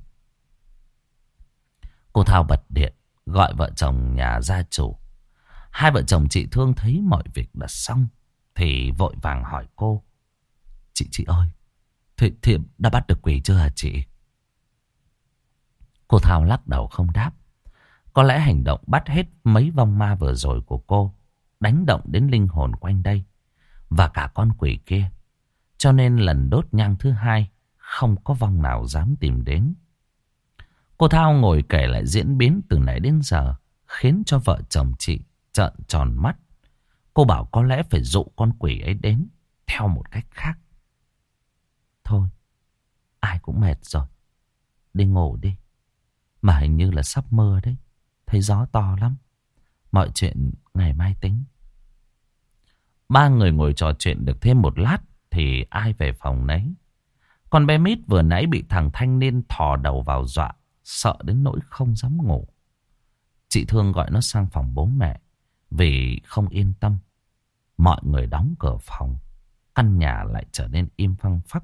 Cô Thao bật điện, gọi vợ chồng nhà gia chủ. Hai vợ chồng chị Thương thấy mọi việc đã xong thì vội vàng hỏi cô. Chị ơi, thì đã bắt được quỷ chưa hả chị? Cô Thao lắc đầu không đáp. Có lẽ hành động bắt hết mấy vong ma vừa rồi của cô đánh động đến linh hồn quanh đây và cả con quỷ kia. Cho nên lần đốt nhang thứ hai không có vong nào dám tìm đến. Cô Thao ngồi kể lại diễn biến từ nãy đến giờ, khiến cho vợ chồng chị trợn tròn mắt. Cô bảo có lẽ phải dụ con quỷ ấy đến theo một cách khác. Thôi, ai cũng mệt rồi, đi ngủ đi. Mà hình như là sắp mưa đấy, thấy gió to lắm. Mọi chuyện ngày mai tính. Ba người ngồi trò chuyện được thêm một lát thì ai về phòng nấy. Con bé Mít vừa nãy bị thằng thanh niên thò đầu vào dọa, sợ đến nỗi không dám ngủ. Chị Thương gọi nó sang phòng bố mẹ vì không yên tâm. Mọi người đóng cửa phòng, căn nhà lại trở nên im phăng phắc.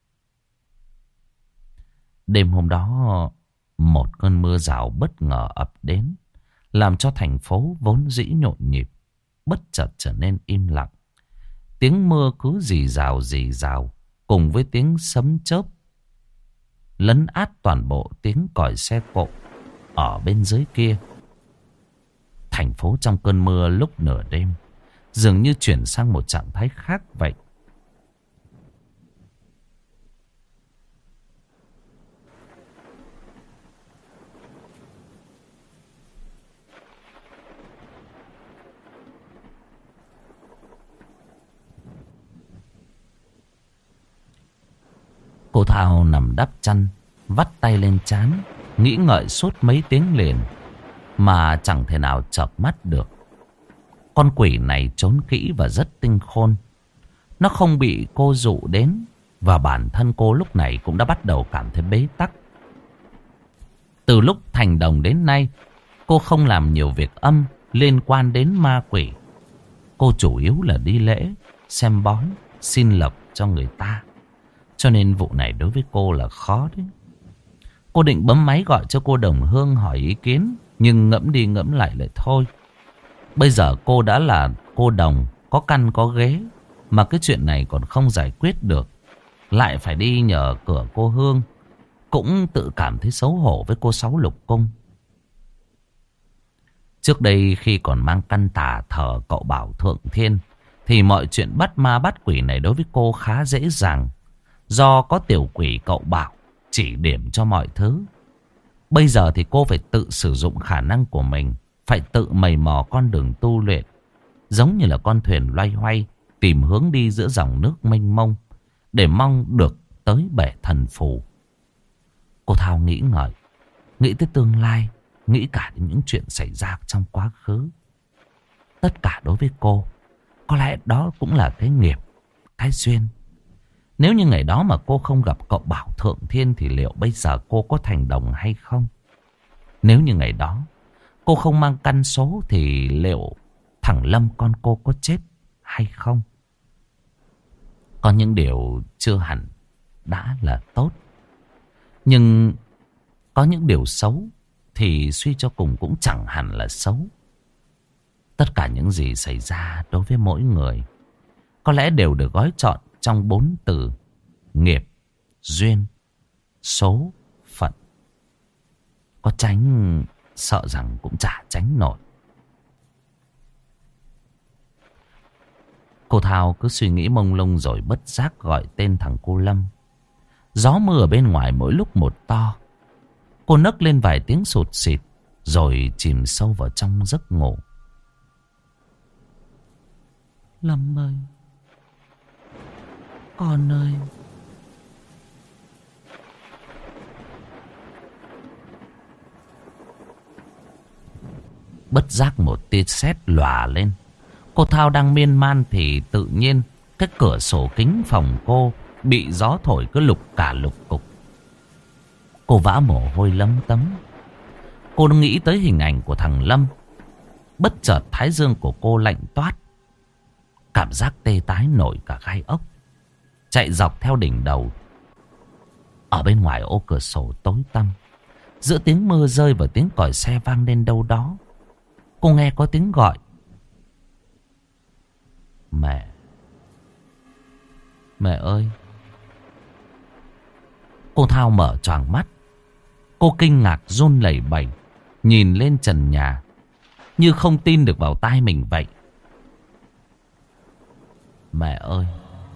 Đêm hôm đó, một cơn mưa rào bất ngờ ập đến, làm cho thành phố vốn dĩ nhộn nhịp bất chợt trở nên im lặng. Tiếng mưa cứ rì rào cùng với tiếng sấm chớp lấn át toàn bộ tiếng còi xe cộ ở bên dưới kia. Thành phố trong cơn mưa lúc nửa đêm dường như chuyển sang một trạng thái khác vậy. Cô Thao nằm đắp chăn, vắt tay lên trán, nghĩ ngợi suốt mấy tiếng liền mà chẳng thể nào chợp mắt được. Con quỷ này trốn kỹ và rất tinh khôn. Nó không bị cô dụ đến, và bản thân cô lúc này cũng đã bắt đầu cảm thấy bế tắc. Từ lúc thành đồng đến nay, cô không làm nhiều việc âm liên quan đến ma quỷ. Cô chủ yếu là đi lễ, xem bói, xin lộc cho người ta. Cho nên vụ này đối với cô là khó đấy. Cô định bấm máy gọi cho cô Đồng Hương hỏi ý kiến, nhưng ngẫm đi ngẫm lại thôi. Bây giờ cô đã là cô Đồng, có căn có ghế, mà cái chuyện này còn không giải quyết được, lại phải đi nhờ cửa cô Hương, cũng tự cảm thấy xấu hổ với cô Sáu Lục Cung. Trước đây khi còn mang căn tà thờ cậu Bảo Thượng Thiên, thì mọi chuyện bắt ma bắt quỷ này đối với cô khá dễ dàng, do có tiểu quỷ cậu Bảo chỉ điểm cho mọi thứ. Bây giờ thì cô phải tự sử dụng khả năng của mình, phải tự mày mò con đường tu luyện, giống như là con thuyền loay hoay tìm hướng đi giữa dòng nước mênh mông, để mong được tới bể thần phù. Cô Thao nghĩ ngợi, nghĩ tới tương lai, nghĩ cả đến những chuyện xảy ra trong quá khứ. Tất cả đối với cô, có lẽ đó cũng là cái nghiệp, cái duyên. Nếu như ngày đó mà cô không gặp cậu Bảo Thượng Thiên thì liệu bây giờ cô có thành đồng hay không? Nếu như ngày đó cô không mang căn số thì liệu thằng Lâm con cô có chết hay không? Có những điều chưa hẳn đã là tốt, nhưng có những điều xấu thì suy cho cùng cũng chẳng hẳn là xấu. Tất cả những gì xảy ra đối với mỗi người có lẽ đều được gói trọn trong 4 từ: nghiệp, duyên, số, phận. Có tránh sợ rằng cũng chả tránh nổi. Cô Thao cứ suy nghĩ mông lung rồi bất giác gọi tên thằng cô Lâm. Gió mưa ở bên ngoài mỗi lúc một to. Cô nấc lên vài tiếng sụt sịt rồi chìm sâu vào trong giấc ngủ. Lâm ơi, con ơi. Bất giác một tia sét lòa lên. Cô Thao đang miên man thì tự nhiên cái cửa sổ kính phòng cô bị gió thổi cứ lục cả lục cục. Cô vã mồ hôi lấm tấm. Cô nghĩ tới hình ảnh của thằng Lâm. Bất chợt thái dương của cô lạnh toát. Cảm giác tê tái nổi cả gai ốc. Chạy dọc theo đỉnh đầu. Ở bên ngoài ô cửa sổ tối tăm, giữa tiếng mưa rơi và tiếng còi xe vang lên đâu đó, cô nghe có tiếng gọi. Mẹ! Mẹ ơi! Cô Thao mở choàng mắt. Cô kinh ngạc run lẩy bẩy, nhìn lên trần nhà, như không tin được vào tai mình vậy. Mẹ ơi!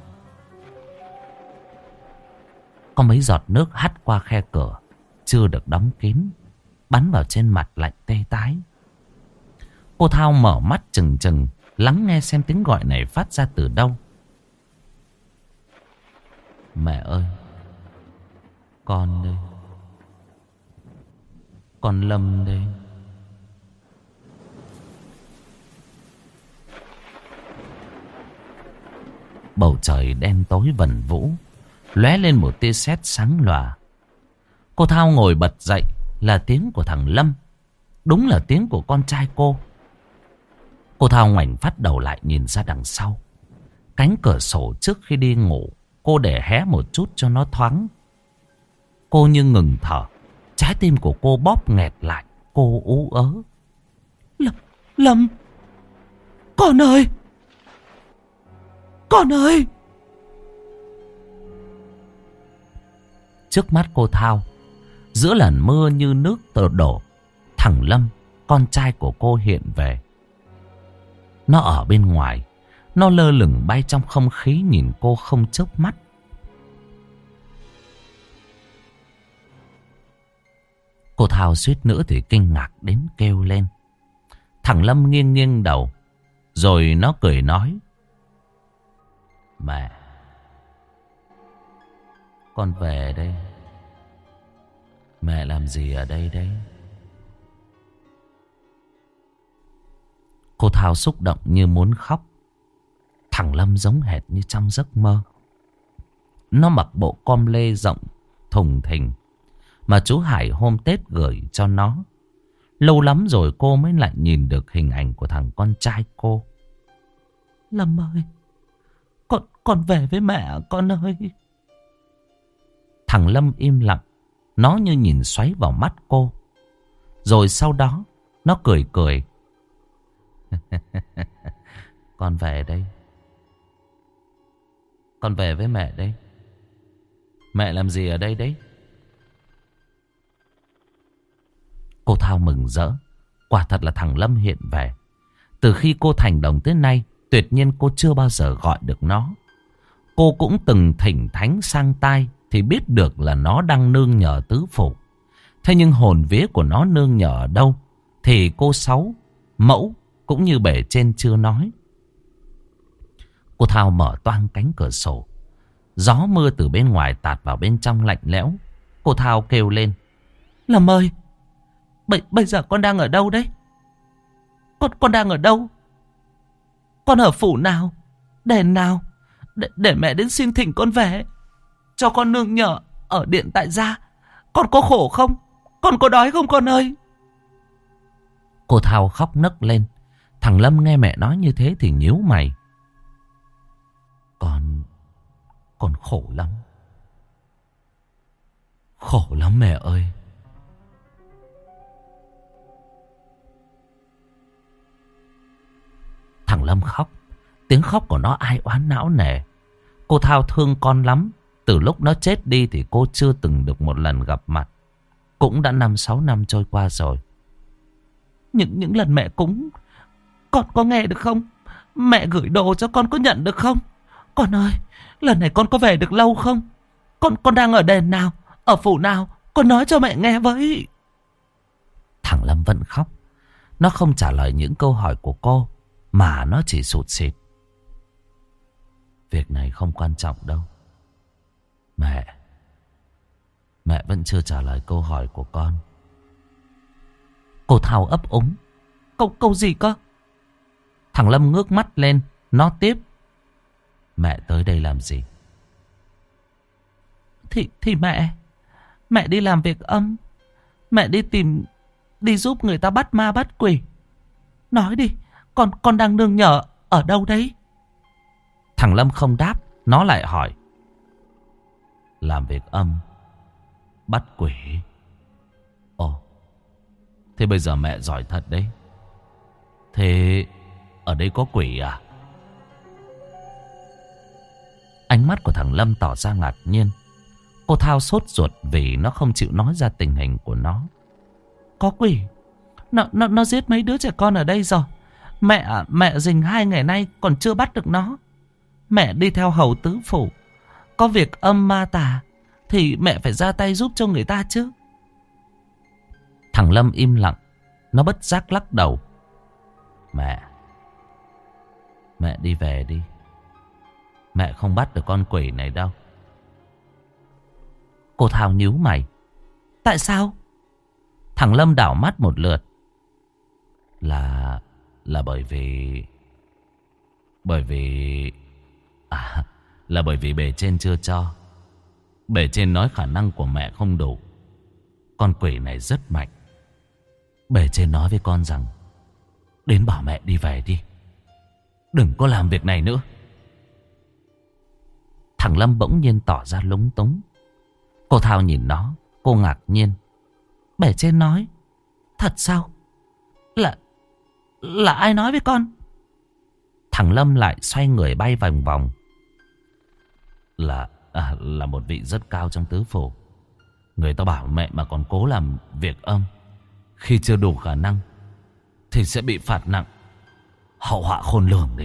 Có mấy giọt nước hắt qua khe cửa chưa được đóng kín, bắn vào trên mặt lạnh tê tái. Cô Thao mở mắt trừng trừng, lắng nghe xem tiếng gọi này phát ra từ đâu. Mẹ ơi! Con đây. Con Lâm đây. Bầu trời đen tối vần vũ, lóe lên một tia sét sáng lòa. Cô Thao ngồi bật dậy, là tiếng của thằng Lâm. Đúng là tiếng của con trai cô. Cô Thao ngoảnh phát đầu lại nhìn ra đằng sau. Cánh cửa sổ trước khi đi ngủ cô để hé một chút cho nó thoáng. Cô như ngừng thở. Trái tim của cô bóp nghẹt lại. Cô ú ớ. Lâm! Con ơi! Con ơi! Trước mắt cô Thao, giữa làn mưa như nước tờ đổ, thằng Lâm, con trai của cô hiện về. Nó ở bên ngoài, nó lơ lửng bay trong không khí nhìn cô không chớp mắt. Cô Thao suýt nữa thì kinh ngạc đến kêu lên. Thằng Lâm nghiêng nghiêng đầu, rồi nó cười nói. Mẹ! Con về đây. Mẹ làm gì ở đây đấy? Cô Thao xúc động như muốn khóc. Thằng Lâm giống hệt như trong giấc mơ. Nó mặc bộ com lê rộng thùng thình mà chú Hải hôm Tết gửi cho nó. Lâu lắm rồi cô mới lại nhìn được hình ảnh của thằng con trai cô. Lâm ơi! Con về với mẹ con ơi! Thằng Lâm im lặng. Nó như nhìn xoáy vào mắt cô. Rồi sau đó nó cười cười. Con về đây. Con về với mẹ đây. Mẹ làm gì ở đây đấy? Cô Thao mừng rỡ. Quả thật là thằng Lâm hiện về. Từ khi cô thành đồng tới nay, tuyệt nhiên cô chưa bao giờ gọi được nó. Cô cũng từng thỉnh thánh sang tai thì biết được là nó đang nương nhờ tứ phủ. Thế nhưng hồn vía của nó nương nhờ ở đâu thì cô Sáu, Mẫu cũng như bề trên chưa nói. Cô Thao mở toang cánh cửa sổ. Gió mưa từ bên ngoài tạt vào bên trong lạnh lẽo. Cô Thao kêu lên. Lâm ơi! Bây giờ con đang ở đâu đấy? Con đang ở đâu? Con ở phủ nào? Đền nào? Để mẹ đến xin thỉnh con về, cho con nương nhờ ở điện tại gia. Con có khổ không? Con có đói không con ơi? Cô Thao khóc nấc lên. Thằng Lâm nghe mẹ nói như thế thì nhíu mày. Con khổ lắm. Khổ lắm mẹ ơi. Thằng Lâm khóc. Tiếng khóc của nó ai oán não nề. Cô Thao thương con lắm. Từ lúc nó chết đi thì cô chưa từng được một lần gặp mặt. Cũng đã 5-6 năm trôi qua rồi. Những lần mẹ cúng, con có nghe được không? Mẹ gửi đồ cho con có nhận được không? Con ơi, lần này con có về được lâu không? Con đang ở đền nào? Ở phủ nào? Con nói cho mẹ nghe với. Thằng Lâm vẫn khóc. Nó không trả lời những câu hỏi của cô, mà nó chỉ sụt sịt. Việc này không quan trọng đâu. Mẹ vẫn chưa trả lời câu hỏi của con. Cô Thao ấp úng. Câu gì cơ? Thằng Lâm ngước mắt lên. Nó tiếp. Mẹ tới đây làm gì? Thì mẹ đi làm việc âm. Mẹ đi giúp người ta bắt ma bắt quỷ. Nói đi, con đang nương nhờ ở đâu đấy? Thằng Lâm không đáp. Nó lại hỏi. Làm việc âm, bắt quỷ. Ồ, thế bây giờ mẹ giỏi thật đấy. Thế ở đây có quỷ à? Ánh mắt của thằng Lâm tỏ ra ngạc nhiên. Cô Thao sốt ruột vì nó không chịu nói ra tình hình của nó. Có quỷ. Nó giết mấy đứa trẻ con ở đây rồi. Mẹ rình 2 ngày nay còn chưa bắt được nó. Mẹ đi theo hầu tứ phủ. Có việc âm ma tà thì mẹ phải ra tay giúp cho người ta chứ. Thằng Lâm im lặng. Nó bất giác lắc đầu. Mẹ đi về đi. Mẹ không bắt được con quỷ này đâu. Cô Thao nhíu mày. Tại sao? Thằng Lâm đảo mắt một lượt. Là bởi vì là bởi vì bề trên chưa cho. Bề trên nói khả năng của mẹ không đủ. Con quỷ này rất mạnh. Bề trên nói với con rằng đến bảo mẹ đi về đi. Đừng có làm việc này nữa. Thằng Lâm bỗng nhiên tỏ ra lúng túng. Cô Thao nhìn nó. Cô ngạc nhiên. Bề trên nói. Thật sao? Là ai nói với con? Thằng Lâm lại xoay người bay vòng vòng. Là một vị rất cao trong tứ phủ. Người ta bảo mẹ mà còn cố làm việc âm, khi chưa đủ khả năng thì sẽ bị phạt nặng. Hậu họa khôn lường đấy.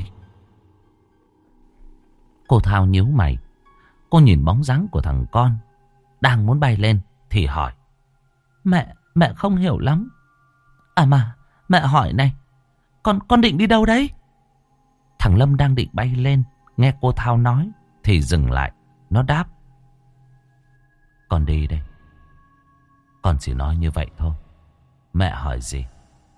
Cô Thao nhíu mày. Cô nhìn bóng dáng của thằng con đang muốn bay lên thì hỏi. Mẹ không hiểu lắm. À mà mẹ hỏi này, con định đi đâu đấy? Thằng Lâm đang định bay lên, nghe cô Thao nói thì dừng lại. Nó đáp. Con đi đây. Con chỉ nói như vậy thôi. Mẹ hỏi gì?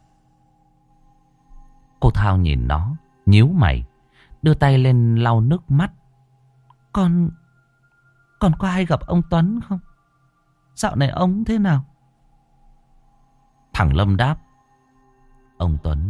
Cô Thao nhìn nó, nhíu mày, đưa tay lên lau nước mắt. Con có hay gặp ông Tuấn không? Dạo này ông thế nào? Thằng Lâm đáp. Ông Tuấn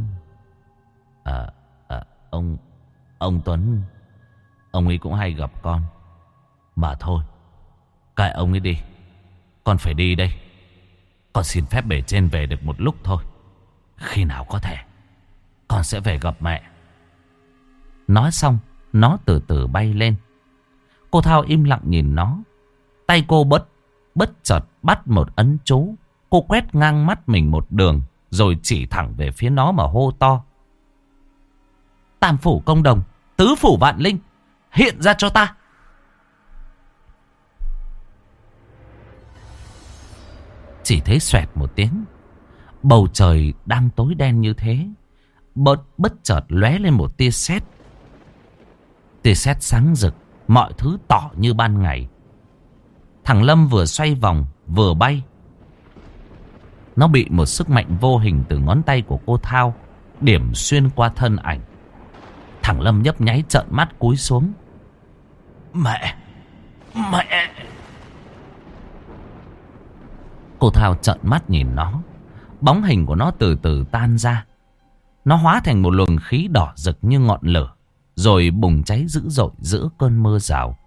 ông Tuấn, ông ấy cũng hay gặp con. Mà thôi, kệ ông ấy đi. Con phải đi đây. Con xin phép bề trên về được một lúc thôi. Khi nào có thể con sẽ về gặp mẹ. Nói xong, nó từ từ bay lên. Cô Thao im lặng nhìn nó. Tay cô bất chợt bắt một ấn chú. Cô quét ngang mắt mình một đường, rồi chỉ thẳng về phía nó mà hô to. Tam phủ công đồng, tứ phủ vạn linh, hiện ra cho ta. Chỉ thấy xoẹt một tiếng. Bầu trời đang tối đen như thế, bất chợt lóe lên một tia sét. Tia sét sáng rực, mọi thứ tỏ như ban ngày. Thằng Lâm vừa xoay vòng vừa bay. Nó bị một sức mạnh vô hình từ ngón tay của cô Thao điểm xuyên qua thân ảnh. Thằng Lâm nhấp nháy trợn mắt cúi xuống. Mẹ! Cô Thao trợn mắt nhìn nó. Bóng hình của nó từ từ tan ra. Nó hóa thành một luồng khí đỏ rực như ngọn lửa, rồi bùng cháy dữ dội giữa cơn mưa rào.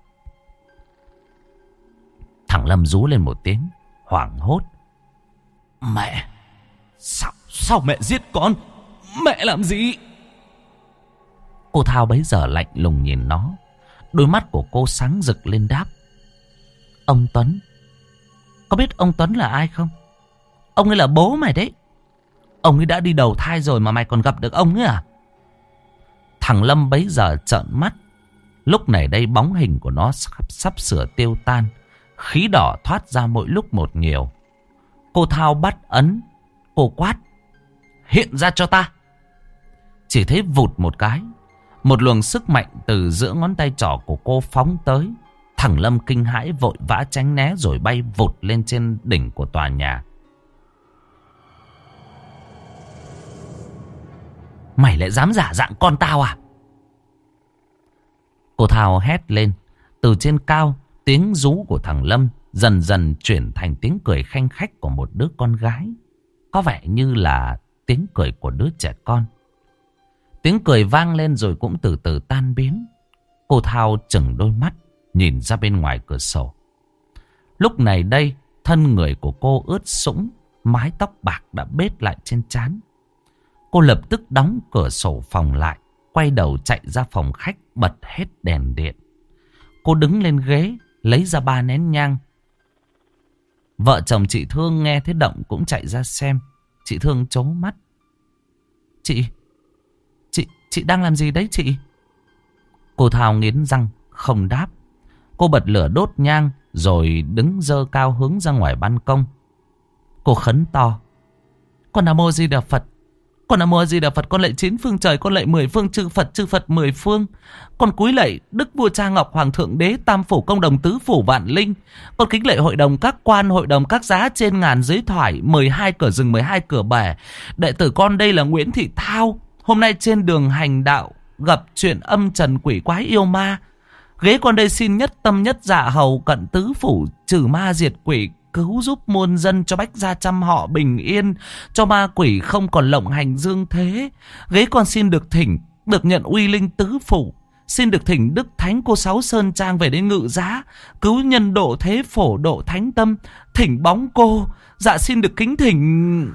Thằng Lâm rú lên một tiếng, hoảng hốt. Mẹ! Sao mẹ giết con? Mẹ làm gì? Cô Thao bấy giờ lạnh lùng nhìn nó. Đôi mắt của cô sáng rực lên đáp. Ông Tuấn. Có biết ông Tuấn là ai không? Ông ấy là bố mày đấy. Ông ấy đã đi đầu thai rồi mà mày còn gặp được ông ấy à? Thằng Lâm bấy giờ trợn mắt. Lúc này đây bóng hình của nó sắp sửa tiêu tan. Khí đỏ thoát ra mỗi lúc một nhiều. Cô Thao bắt ấn. Cô quát. Hiện ra cho ta. Chỉ thấy vụt một cái. Một luồng sức mạnh từ giữa ngón tay trỏ của cô phóng tới. Thằng Lâm kinh hãi vội vã tránh né rồi bay vụt lên trên đỉnh của tòa nhà. Mày lại dám giả dạng con tao à? Cô Thao hét lên. Từ trên cao, tiếng rú của thằng Lâm dần dần chuyển thành tiếng cười khanh khách của một đứa con gái. Có vẻ như là tiếng cười của đứa trẻ con. Tiếng cười vang lên rồi cũng từ từ tan biến. Cô Thao chừng đôi mắt nhìn ra bên ngoài cửa sổ. Lúc này đây, thân người của cô ướt sũng, mái tóc bạc đã bết lại trên trán. Cô lập tức đóng cửa sổ phòng lại, quay đầu chạy ra phòng khách, bật hết đèn điện. Cô đứng lên ghế, lấy ra 3 nén nhang. Vợ chồng chị Thương nghe thấy động cũng chạy ra xem. Chị Thương trố mắt. Chị đang làm gì đấy chị? Cô Thao nghiến răng, không đáp. Cô bật lửa đốt nhang, rồi đứng dơ cao hướng ra ngoài ban công. Cô khấn to. Con Nam Mô Di Đà Phật. Con Nam Mô Di Đà Phật. Con lạy 9 phương trời. Con lạy 10 phương chư Phật 10 phương. Con cúi lạy Đức Vua Cha Ngọc Hoàng Thượng Đế, Tam Phủ Công Đồng Tứ Phủ Vạn Linh. Con kính lạy hội đồng các quan, hội đồng các giá trên ngàn dưới thoải, 12 cửa rừng 12 cửa bể. Đệ tử con đây là Nguyễn Thị Thao. Hôm nay trên đường hành đạo gặp chuyện âm trần quỷ quái yêu ma. Ghế con đây xin nhất tâm nhất dạ hầu cận tứ phủ, trừ ma diệt quỷ, cứu giúp muôn dân cho bách gia trăm họ bình yên, cho ma quỷ không còn lộng hành dương thế. Ghế con xin được thỉnh, được nhận uy linh tứ phủ, xin được thỉnh Đức Thánh Cô Sáu Sơn Trang về đến ngự giá, cứu nhân độ thế phổ độ thánh tâm, thỉnh bóng cô, dạ xin được kính thỉnh.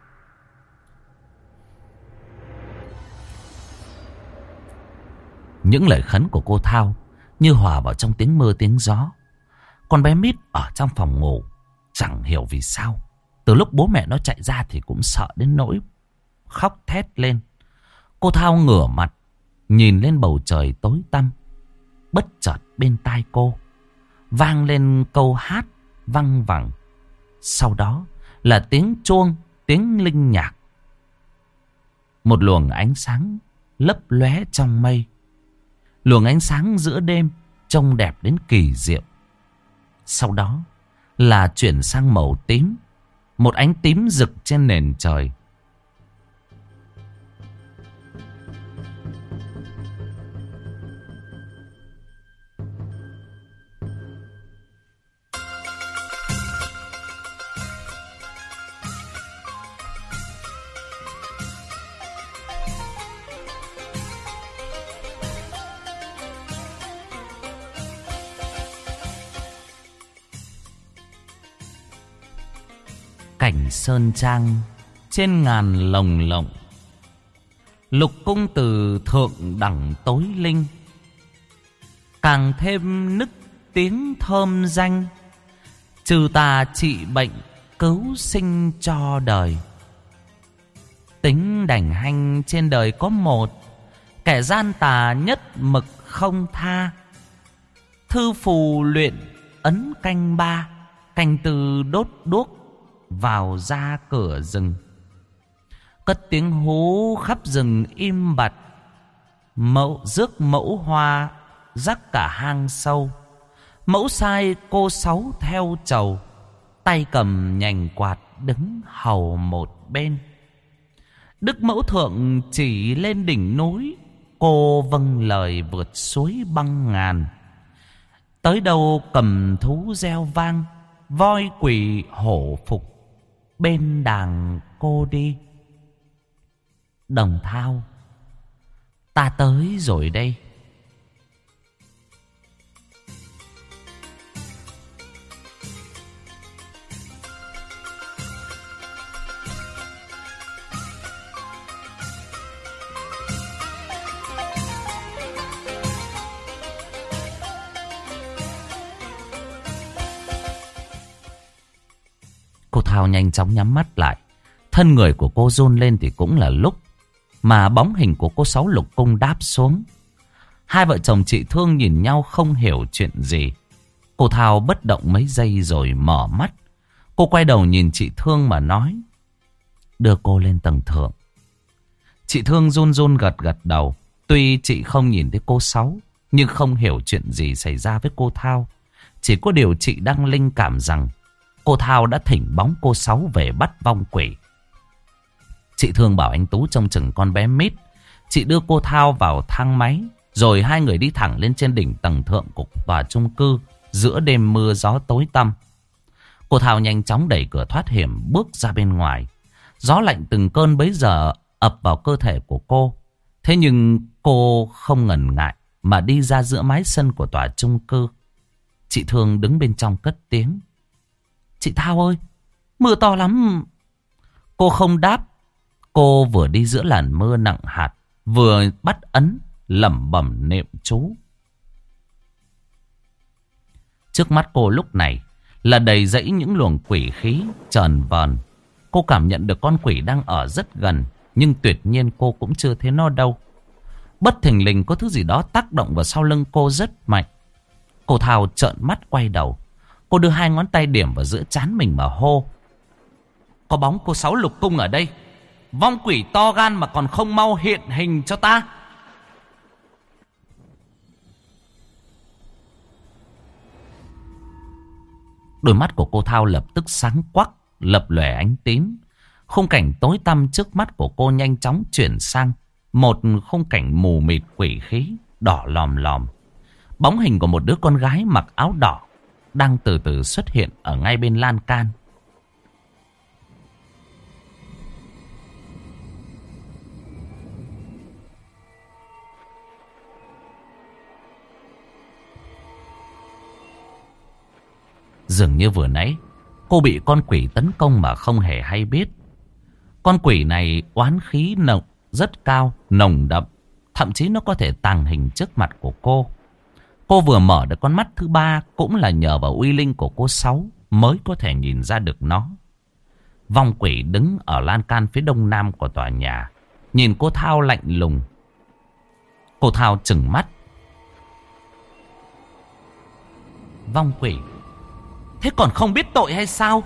Những lời khấn của cô Thao như hòa vào trong tiếng mưa tiếng gió. Con bé Mít ở trong phòng ngủ chẳng hiểu vì sao, từ lúc bố mẹ nó chạy ra thì cũng sợ đến nỗi khóc thét lên. Cô Thao ngửa mặt nhìn lên bầu trời tối tăm. Bất chợt bên tai cô vang lên câu hát văng vẳng. Sau đó là tiếng chuông, tiếng linh nhạc. Một luồng ánh sáng lấp lóe trong mây. Luồng ánh sáng giữa đêm trông đẹp đến kỳ diệu. Sau đó là chuyển sang màu tím. Một ánh tím rực trên nền trời. Cảnh sơn trang trên ngàn lồng lộng, lục cung từ thượng đẳng tối linh, càng thêm nức tiếng thơm danh, trừ tà trị bệnh cứu sinh cho đời. Tính đảnh hanh trên đời có một, kẻ gian tà nhất mực không tha. Thư phù luyện ấn canh ba, canh tư đốt đuốc vào ra cửa rừng. Cất tiếng hú khắp rừng im bặt, rước mẫu hoa rắc cả hang sâu. Mẫu sai cô Sáu theo chầu, tay cầm nhành quạt đứng hầu một bên. Đức mẫu thượng chỉ lên đỉnh núi, cô vâng lời vượt suối băng ngàn. Tới đâu cầm thú reo vang, voi quỷ hổ phục bên đàng cô đi. Đồng Thao, ta tới rồi đây. Cô Thao nhanh chóng nhắm mắt lại. Thân người của cô run lên thì cũng là lúc mà bóng hình của cô Sáu lục cung đáp xuống. Hai vợ chồng chị Thương nhìn nhau không hiểu chuyện gì. Cô Thao bất động mấy giây rồi mở mắt. Cô quay đầu nhìn chị Thương mà nói: đưa cô lên tầng thượng. Chị Thương run run gật gật đầu. Tuy chị không nhìn thấy cô Sáu, nhưng không hiểu chuyện gì xảy ra với cô Thao. Chỉ có điều chị đang linh cảm rằng cô Thao đã thỉnh bóng cô Sáu về bắt vong quỷ. Chị Thương bảo anh Tú trông chừng con bé Mít, Chị đưa cô Thao vào thang máy, rồi hai người đi thẳng lên trên đỉnh tầng thượng của tòa chung cư giữa đêm mưa gió tối tăm. Cô Thao nhanh chóng đẩy cửa thoát hiểm bước ra bên ngoài. Gió lạnh từng cơn bấy giờ ập vào cơ thể của cô. Thế nhưng cô không ngần ngại mà đi ra giữa mái sân của tòa chung cư. Chị Thương đứng bên trong cất tiếng. Chị Thao ơi, mưa to lắm. Cô không đáp. Cô vừa đi giữa làn mưa nặng hạt, vừa bắt ấn lẩm bẩm niệm chú. Trước mắt cô lúc này là đầy dẫy những luồng quỷ khí chờn vờn. Cô cảm nhận được con quỷ đang ở rất gần, nhưng tuyệt nhiên cô cũng chưa thấy nó đâu. Bất thình lình có thứ gì đó tác động vào sau lưng cô rất mạnh. Cô Thao trợn mắt quay đầu. Cô đưa hai ngón tay điểm vào giữa trán mình mà hô. Có bóng cô Sáu Lục Cung ở đây. Vong quỷ to gan mà còn không mau hiện hình cho ta. Đôi mắt của cô Thao lập tức sáng quắc, lập lòe ánh tím. Khung cảnh tối tăm trước mắt của cô nhanh chóng chuyển sang một khung cảnh mù mịt quỷ khí, đỏ lòm lòm. Bóng hình của một đứa con gái mặc áo đỏ đang từ từ xuất hiện ở ngay bên lan can. Dường như vừa nãy cô bị con quỷ tấn công mà không hề hay biết. Con quỷ này oán khí nồng rất cao, nồng đậm. Thậm chí nó có thể tàng hình trước mặt của cô. Cô vừa mở được con mắt thứ ba cũng là nhờ vào uy linh của cô Sáu mới có thể nhìn ra được nó. Vong quỷ đứng ở lan can phía đông nam của tòa nhà, nhìn cô Thao lạnh lùng. Cô Thao trừng mắt. Vong quỷ, thế còn không biết tội hay sao?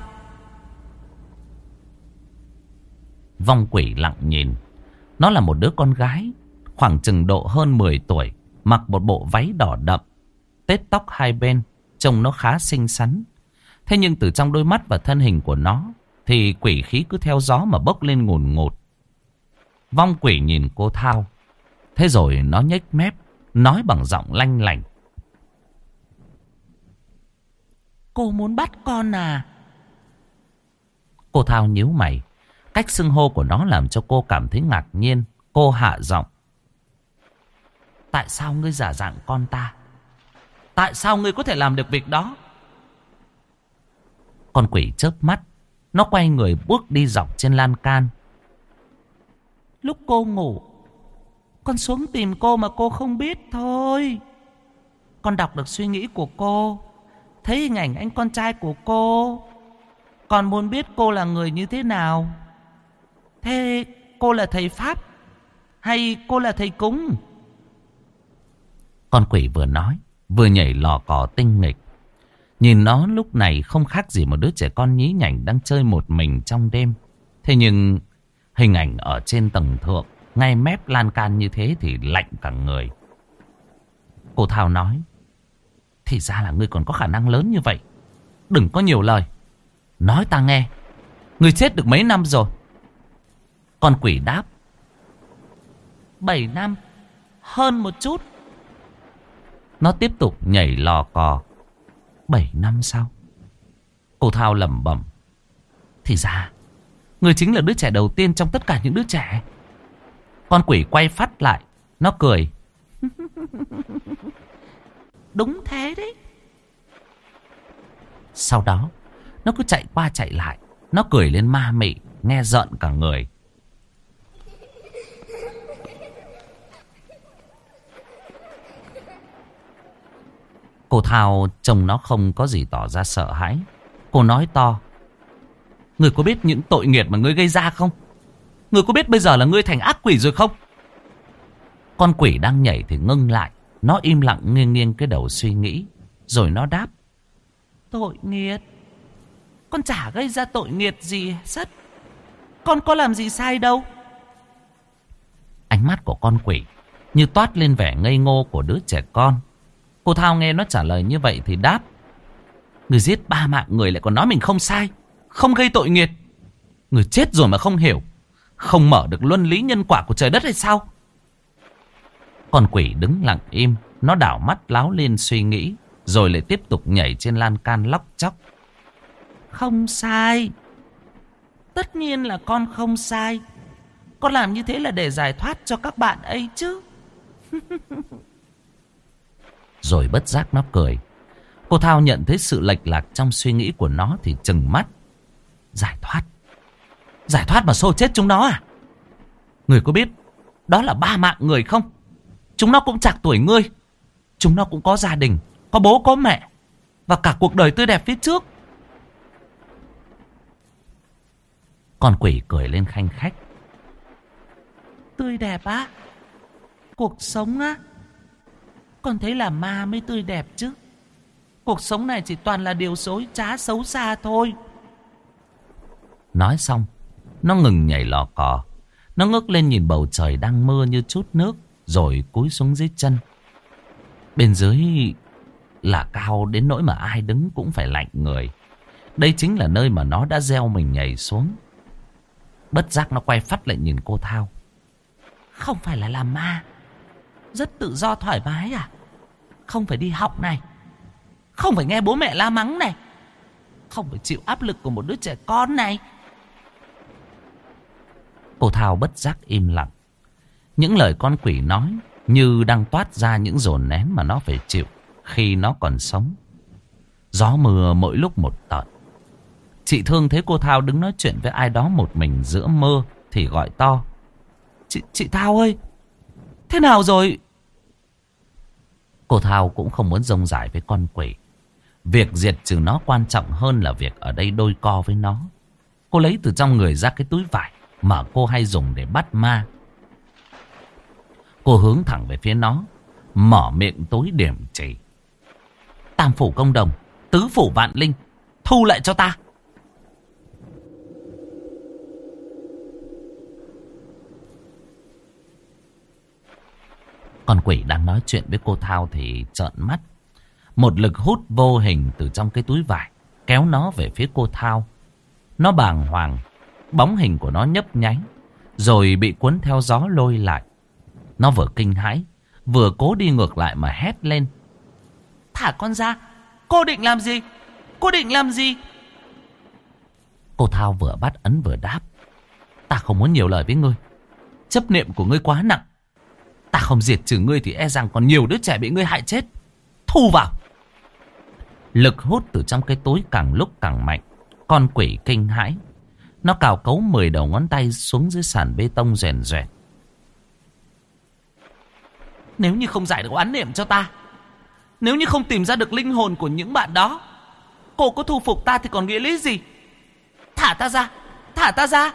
Vong quỷ lặng nhìn. Nó là một đứa con gái khoảng chừng độ hơn 10 tuổi, mặc một bộ váy đỏ đậm, tết tóc hai bên, trông nó khá xinh xắn. Thế nhưng từ trong đôi mắt và thân hình của nó thì quỷ khí cứ theo gió mà bốc lên ngùn ngụt. Vong quỷ nhìn cô Thao, thế rồi nó nhếch mép, nói bằng giọng lanh lảnh. Cô muốn bắt con à? Cô Thao nhíu mày. Cách xưng hô của nó làm cho cô cảm thấy ngạc nhiên. Cô hạ giọng. Tại sao ngươi giả dạng con ta? Tại sao ngươi có thể làm được việc đó? Con quỷ chớp mắt. Nó quay người bước đi dọc trên lan can. Lúc cô ngủ, con xuống tìm cô mà cô không biết thôi. Con đọc được suy nghĩ của cô, thấy hình ảnh anh con trai của cô. Con muốn biết cô là người như thế nào. Thế cô là thầy Pháp hay cô là thầy cúng? Con quỷ vừa nói vừa nhảy lò cò tinh nghịch. Nhìn nó lúc này không khác gì một đứa trẻ con nhí nhảnh đang chơi một mình trong đêm. Thế nhưng hình ảnh ở trên tầng thượng, ngay mép lan can như thế thì lạnh cả người. Cô Thao nói. Thì ra là ngươi còn có khả năng lớn như vậy. Đừng có nhiều lời, nói ta nghe. Ngươi chết được mấy năm rồi? Con quỷ đáp. 7 năm, hơn một chút. Nó tiếp tục nhảy lò cò. 7 năm sau? Cô Thao lẩm bẩm. Thì ra ngươi chính là đứa trẻ đầu tiên trong tất cả những đứa trẻ. Con quỷ quay phát lại. Nó cười. Đúng thế đấy. Sau đó nó cứ chạy qua chạy lại. Nó cười lên ma mị, nghe rợn cả người. Cô Thao trông nó không có gì tỏ ra sợ hãi. Cô nói to. Ngươi có biết những tội nghiệp mà ngươi gây ra không? Ngươi có biết bây giờ là ngươi thành ác quỷ rồi không? Con quỷ đang nhảy thì ngưng lại. Nó im lặng nghiêng nghiêng cái đầu suy nghĩ. Rồi nó đáp. Tội nghiệp? Con chả gây ra tội nghiệp gì hết. Con có làm gì sai đâu. Ánh mắt của con quỷ như toát lên vẻ ngây ngô của đứa trẻ con. Cô Thao nghe nó trả lời như vậy thì đáp. Người giết 3 mạng người lại còn nói mình không sai, không gây tội nghiệp. Người chết rồi mà không hiểu, không mở được luân lý nhân quả của trời đất hay sao? Con quỷ đứng lặng im. Nó đảo mắt láo lên suy nghĩ. Rồi lại tiếp tục nhảy trên lan can lóc chóc. Không sai. Tất nhiên là con không sai. Con làm như thế là để giải thoát cho các bạn ấy chứ. Rồi bất giác nó cười. Cô Thao nhận thấy sự lệch lạc trong suy nghĩ của nó thì trừng mắt. Giải thoát? Giải thoát mà xô chết chúng nó à? Người có biết đó là 3 mạng người không? Chúng nó cũng chạc tuổi ngươi. Chúng nó cũng có gia đình, có bố có mẹ, và cả cuộc đời tươi đẹp phía trước. Con quỷ cười lên khanh khách. Tươi đẹp á? Cuộc sống á? Con thấy là ma mới tươi đẹp chứ. Cuộc sống này chỉ toàn là điều xối trá xấu xa thôi. Nói xong, nó ngừng nhảy lò cò. Nó ngước lên nhìn bầu trời đang mưa như chút nước, rồi cúi xuống dưới chân. Bên dưới là cao đến nỗi mà ai đứng cũng phải lạnh người. Đây chính là nơi mà nó đã gieo mình nhảy xuống. Bất giác nó quay phắt lại nhìn cô Thao. Không phải là làm ma, rất tự do thoải mái à? Không phải đi học này, không phải nghe bố mẹ la mắng này, không phải chịu áp lực của một đứa trẻ con này. Cô Thao bất giác im lặng. Những lời con quỷ nói như đang toát ra những dồn nén mà nó phải chịu khi nó còn sống. Gió mưa mỗi lúc một tợn. Chị Thương thấy cô Thao đứng nói chuyện với ai đó một mình giữa mưa thì gọi to. Chị Thao ơi, thế nào rồi? Cô Thao cũng không muốn rông rải với con quỷ. Việc diệt trừ nó quan trọng hơn là việc ở đây đôi co với nó. Cô lấy từ trong người ra cái túi vải mà cô hay dùng để bắt ma. Cô hướng thẳng về phía nó, mở miệng túi điểm chỉ. Tam phủ công đồng, tứ phủ vạn linh, thu lại cho ta. Con quỷ đang nói chuyện với cô Thao thì trợn mắt. Một lực hút vô hình từ trong cái túi vải kéo nó về phía cô Thao. Nó bàng hoàng, bóng hình của nó nhấp nháy, rồi bị cuốn theo gió lôi lại. Nó vừa kinh hãi, vừa cố đi ngược lại mà hét lên. Thả con ra, cô định làm gì? Cô định làm gì? Cô Thao vừa bắt ấn vừa đáp. Ta không muốn nhiều lời với ngươi. Chấp niệm của ngươi quá nặng. Ta không diệt trừ ngươi thì e rằng còn nhiều đứa trẻ bị ngươi hại chết. Thu vào. Lực hút từ trong cái túi càng lúc càng mạnh. Con quỷ kinh hãi. Nó cào cấu 10 đầu ngón tay xuống dưới sàn bê tông rèn rẹt. Nếu như không giải được oán niệm cho ta, nếu như không tìm ra được linh hồn của những bạn đó, cô có thu phục ta thì còn nghĩa lý gì? Thả ta ra, thả ta ra.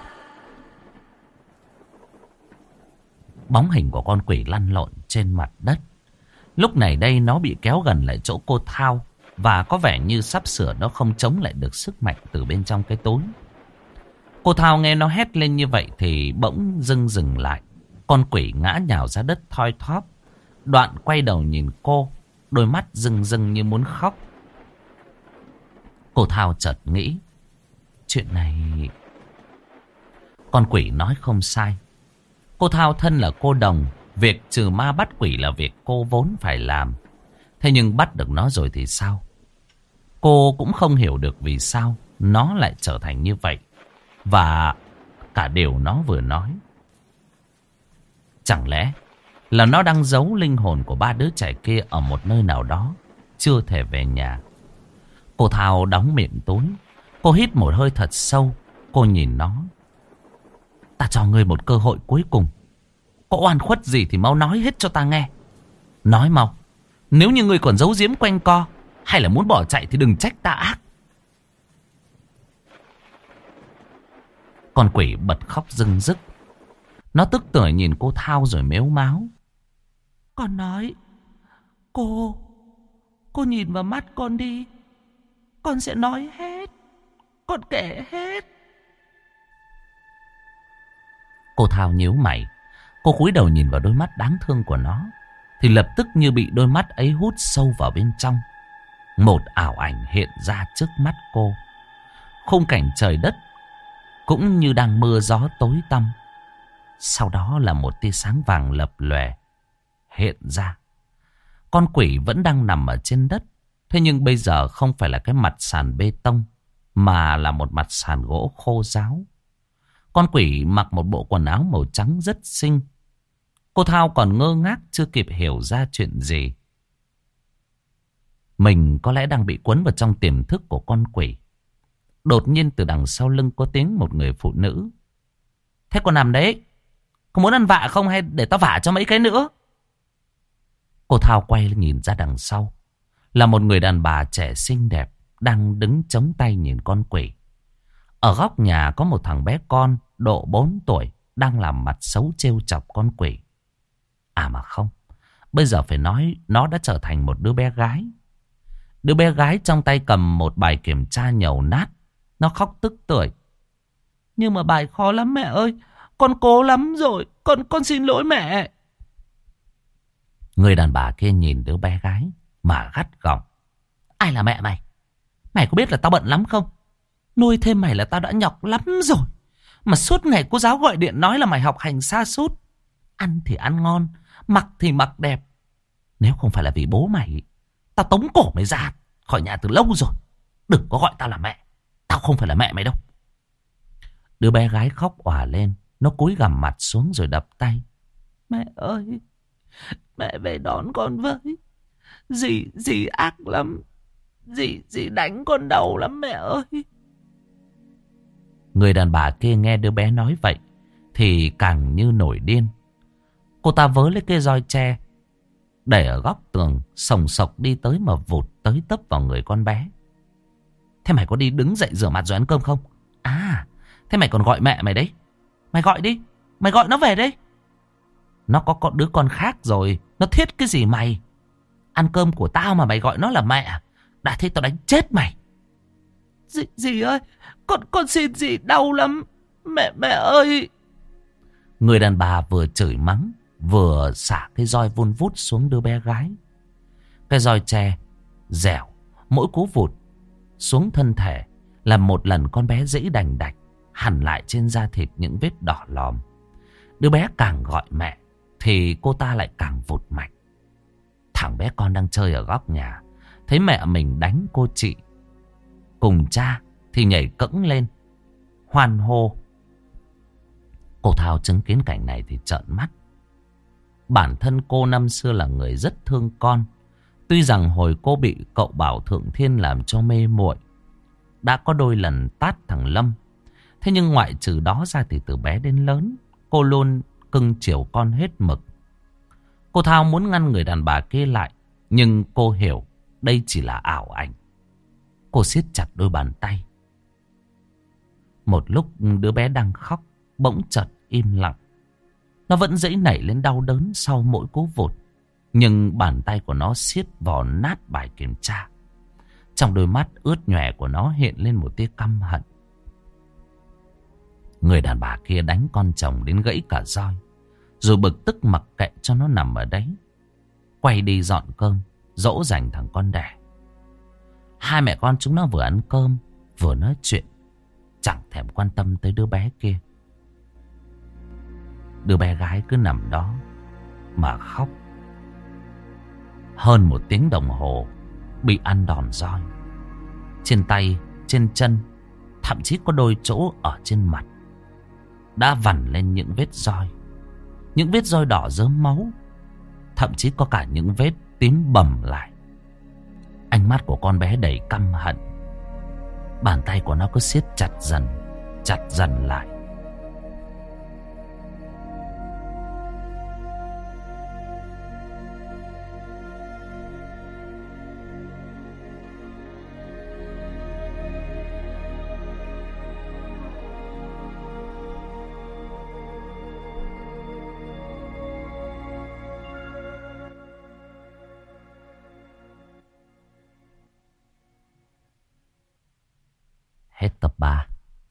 Bóng hình của con quỷ lăn lộn trên mặt đất. Lúc này đây nó bị kéo gần lại chỗ cô Thao, và có vẻ như sắp sửa nó không chống lại được sức mạnh từ bên trong cái túi. Cô Thao nghe nó hét lên như vậy thì bỗng dừng lại. Con quỷ ngã nhào ra đất thoi thóp. Đoạn quay đầu nhìn cô, đôi mắt rưng như muốn khóc. Cô Thao chợt nghĩ, chuyện này... Con quỷ nói không sai. Cô Thao thân là cô đồng, việc trừ ma bắt quỷ là việc cô vốn phải làm. Thế nhưng bắt được nó rồi thì sao? Cô cũng không hiểu được vì sao nó lại trở thành như vậy. Và cả điều nó vừa nói. Chẳng lẽ là nó đang giấu linh hồn của 3 đứa trẻ kia ở một nơi nào đó, chưa thể về nhà? Cô Thao đóng miệng túi. Cô hít một hơi thật sâu. Cô nhìn nó. Ta cho ngươi một cơ hội cuối cùng. Có oan khuất gì thì mau nói hết cho ta nghe. Nói mau. Nếu như ngươi còn giấu giếm quanh co, hay là muốn bỏ chạy thì đừng trách ta ác. Con quỷ bật khóc rưng rức. Nó tức tưởi nhìn cô Thao rồi mếu máo. Con nói, cô nhìn vào mắt con đi. Con sẽ nói hết. Con kể hết. Cô Thao nhíu mày. Cô cúi đầu nhìn vào đôi mắt đáng thương của nó, thì lập tức như bị đôi mắt ấy hút sâu vào bên trong. Một ảo ảnh hiện ra trước mắt cô. Khung cảnh trời đất cũng như đang mưa gió tối tăm. Sau đó là một tia sáng vàng lập lòe hiện ra. Con quỷ vẫn đang nằm ở trên đất. Thế nhưng bây giờ không phải là cái mặt sàn bê tông, mà là một mặt sàn gỗ khô ráo. Con quỷ mặc một bộ quần áo màu trắng rất xinh. Cô Thao còn ngơ ngác chưa kịp hiểu ra chuyện gì. Mình có lẽ đang bị cuốn vào trong tiềm thức của con quỷ. Đột nhiên từ đằng sau lưng có tiếng một người phụ nữ. Thế con nằm đấy, có muốn ăn vạ không hay để tao vả cho mấy cái nữa? Cô Thao quay nhìn ra đằng sau. Là một người đàn bà trẻ xinh đẹp đang đứng chống tay nhìn con quỷ. Ở góc nhà có một thằng bé con độ 4 tuổi đang làm mặt xấu trêu chọc con quỷ. À mà không, bây giờ phải nói nó đã trở thành một đứa bé gái. Đứa bé gái trong tay cầm một bài kiểm tra nhầu nát. Nó khóc tức tưởi. Nhưng mà bài khó lắm mẹ ơi, con cố lắm rồi, con xin lỗi mẹ. Người đàn bà kia nhìn đứa bé gái mà gắt gỏng. Ai là mẹ mày? Mày có biết là tao bận lắm không? Nuôi thêm mày là tao đã nhọc lắm rồi. Mà suốt ngày cô giáo gọi điện nói là mày học hành sa sút. Ăn thì ăn ngon, mặc thì mặc đẹp. Nếu không phải là vì bố mày, tao tống cổ mày ra khỏi nhà từ lâu rồi. Đừng có gọi tao là mẹ. Tao không phải là mẹ mày đâu. Đứa bé gái khóc òa lên. Nó cúi gằm mặt xuống rồi đập tay. Mẹ ơi, mẹ về đón con với. Dì ác lắm. Dì đánh con đau lắm mẹ ơi. Người đàn bà kia nghe đứa bé nói vậy thì càng như nổi điên. Cô ta vớ lấy cây roi tre để ở góc tường, sồng sộc đi tới mà vụt tới tấp vào người con bé. Thế mày có đi đứng dậy rửa mặt rồi ăn cơm không? À, thế mày còn gọi mẹ mày đấy. Mày gọi đi, mày gọi nó về đấy. Nó có đứa con khác rồi, nó thiết cái gì mày? Ăn cơm của tao mà mày gọi nó là mẹ. Đã thế tao đánh chết mày. Dì ơi, con xin dì đau lắm. Mẹ ơi. Người đàn bà vừa chửi mắng, vừa xả cái roi vun vút xuống đứa bé gái. Cái roi tre dẻo, mỗi cú vụt xuống thân thể làm một lần con bé dãy đành đạch, hằn lại trên da thịt những vết đỏ lòm. Đứa bé càng gọi mẹ thì cô ta lại càng vụt mạnh. Thằng bé con đang chơi ở góc nhà, thấy mẹ mình đánh cô chị cùng cha thì nhảy cẫng lên hoan hô. Cô Thao chứng kiến cảnh này thì trợn mắt. Bản thân cô năm xưa là người rất thương con. Tuy rằng hồi cô bị cậu Bảo Thượng Thiên làm cho mê muội, đã có đôi lần tát thằng Lâm. Thế nhưng ngoại trừ đó ra thì từ bé đến lớn, cô luôn cưng chiều con hết mực. Cô Thao muốn ngăn người đàn bà kia lại, nhưng cô hiểu đây chỉ là ảo ảnh. Cô siết chặt đôi bàn tay. Một lúc đứa bé đang khóc bỗng chợt im lặng. Nó vẫn dãy nảy lên đau đớn sau mỗi cú vụt, nhưng bàn tay của nó siết vò nát bài kiểm tra. Trong đôi mắt ướt nhòe của nó hiện lên một tia căm hận. Người đàn bà kia đánh con chồng đến gãy cả roi, rồi bực tức mặc kệ cho nó nằm ở đấy. Quay đi dọn cơm, dỗ dành thằng con đẻ. Hai mẹ con chúng nó vừa ăn cơm vừa nói chuyện, chẳng thèm quan tâm tới đứa bé kia. Đứa bé gái cứ nằm đó mà khóc. Hơn 1 tiếng đồng hồ bị ăn đòn roi. Trên tay, trên chân, thậm chí có đôi chỗ ở trên mặt đã vằn lên những vết roi. Những vết roi đỏ rớm máu. Thậm chí có cả những vết tím bầm lại. Ánh mắt của con bé đầy căm hận. Bàn tay của nó cứ siết chặt dần lại. Hết tập 3.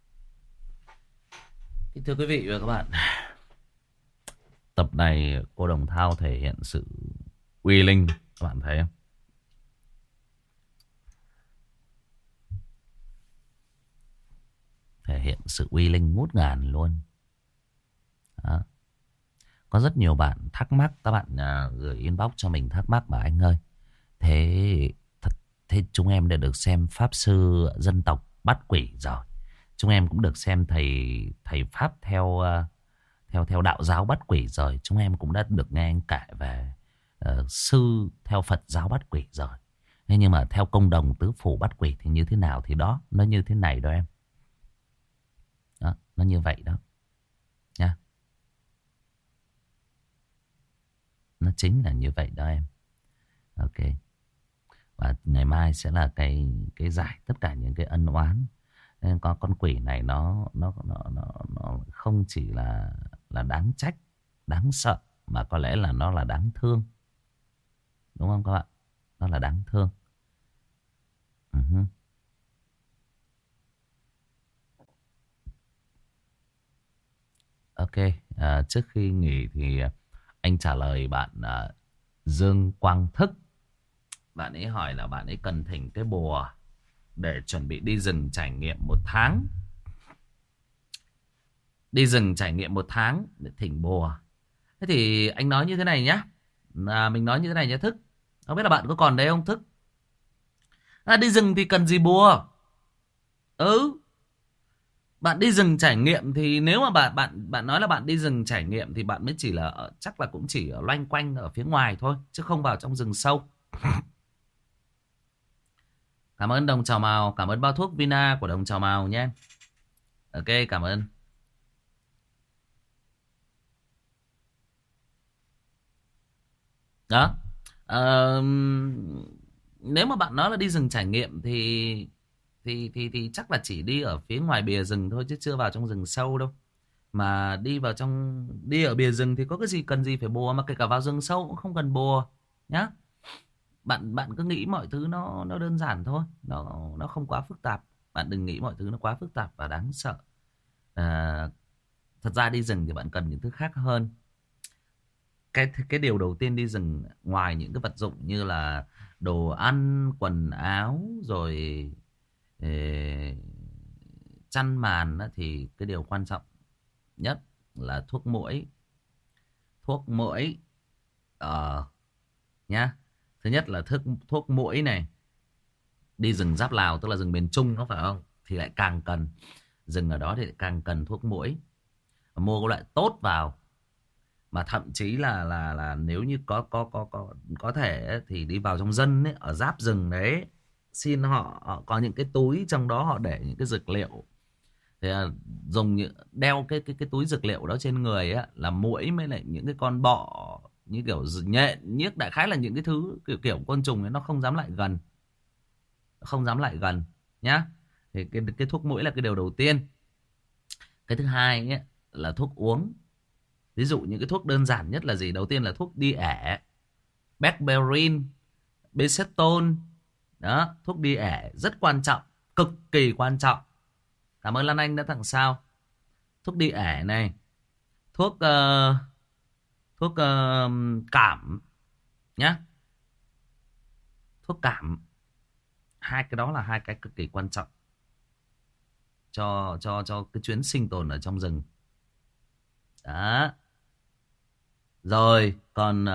Thưa quý vị và các bạn, tập này cô Đồng Thao thể hiện sự uy linh, các bạn thấy không? Thể hiện sự uy linh ngút ngàn luôn. Đó. Có rất nhiều bạn thắc mắc, các bạn gửi inbox cho mình thắc mắc mà anh ơi. Thế thế chúng em đã được xem pháp sư dân tộc bắt quỷ rồi. Chúng em cũng được xem thầy pháp theo đạo giáo bắt quỷ rồi. Chúng em cũng đã được nghe anh kể về sư theo Phật giáo bắt quỷ rồi. Thế nhưng mà theo công đồng tứ phủ bắt quỷ thì như thế nào thì đó, nó như thế này đó em. Đó, nó như vậy đó. Nha. Nó chính là như vậy đó em. Ok. Và ngày mai sẽ là cái giải tất cả những cái ân oán. Nên con quỷ này nó không chỉ là đáng trách, đáng sợ, mà có lẽ là nó là đáng thương. Đúng không các bạn? Nó là đáng thương. Ok, trước khi nghỉ thì anh trả lời bạn Dương Quang Thức. Bạn ấy hỏi là bạn ấy cần thỉnh cái bùa để chuẩn bị đi rừng trải nghiệm 1 tháng. Đi rừng trải nghiệm 1 tháng để thỉnh bùa. Thế thì anh nói như thế này nhá. Mình nói như thế này nhá Thức. Không biết là bạn có còn đấy không Thức? Đi rừng thì cần gì bùa? Bạn đi rừng trải nghiệm thì nếu mà bạn nói là bạn đi rừng trải nghiệm thì bạn mới chỉ là chắc là cũng chỉ ở loanh quanh ở phía ngoài thôi, chứ không vào trong rừng sâu. Cảm ơn Đồng Trào Mào, cảm ơn bao thuốc Vina của Đồng Trào Mào nhé. Ok, cảm ơn. Đó. Nếu mà bạn nói là đi rừng trải nghiệm thì chắc là chỉ đi ở phía ngoài bìa rừng thôi, chứ chưa vào trong rừng sâu đâu. Mà đi ở bìa rừng thì có cái gì cần gì phải bùa, mà kể cả vào rừng sâu cũng không cần bùa nhá. Bạn cứ nghĩ mọi thứ nó đơn giản thôi, nó không quá phức tạp. Bạn đừng nghĩ mọi thứ nó quá phức tạp và đáng sợ. Thật ra đi rừng thì bạn cần những thứ khác hơn. Cái điều đầu tiên đi rừng, ngoài những cái vật dụng như là đồ ăn, quần áo, rồi ờ, chăn màn á, thì cái điều quan trọng nhất là thuốc muỗi. Thuốc muỗi nhá. Thứ nhất là thuốc muỗi này. Đi rừng giáp Lào, tức là rừng miền Trung, có phải không, thì lại càng cần. Rừng ở đó thì lại càng cần thuốc muỗi. Mua cái loại tốt vào. Mà thậm chí là nếu như có thể ấy, thì đi vào trong dân ấy, ở giáp rừng đấy, xin họ có những cái túi trong đó họ để những cái dược liệu. Thì dùng đeo cái túi dược liệu đó trên người á, là muỗi với lại những cái con bọ như kiểu nhện, nhiếc, đại khái là những cái thứ kiểu côn trùng ấy, nó không dám lại gần. Không dám lại gần nhá. Thì cái thuốc muỗi là cái điều đầu tiên. Cái thứ hai ấy, là thuốc uống. Ví dụ những cái thuốc đơn giản nhất là gì? Đầu tiên là thuốc đi ẻ, Becberin, Besetol. Đó, thuốc đi ẻ rất quan trọng, cực kỳ quan trọng. Cảm ơn Lan Anh đã tặng sao. Thuốc đi ẻ này, thuốc cảm nhá. Thuốc cảm. Hai cái đó là hai cái cực kỳ quan trọng cho cái chuyến sinh tồn ở trong rừng. Đó. Rồi còn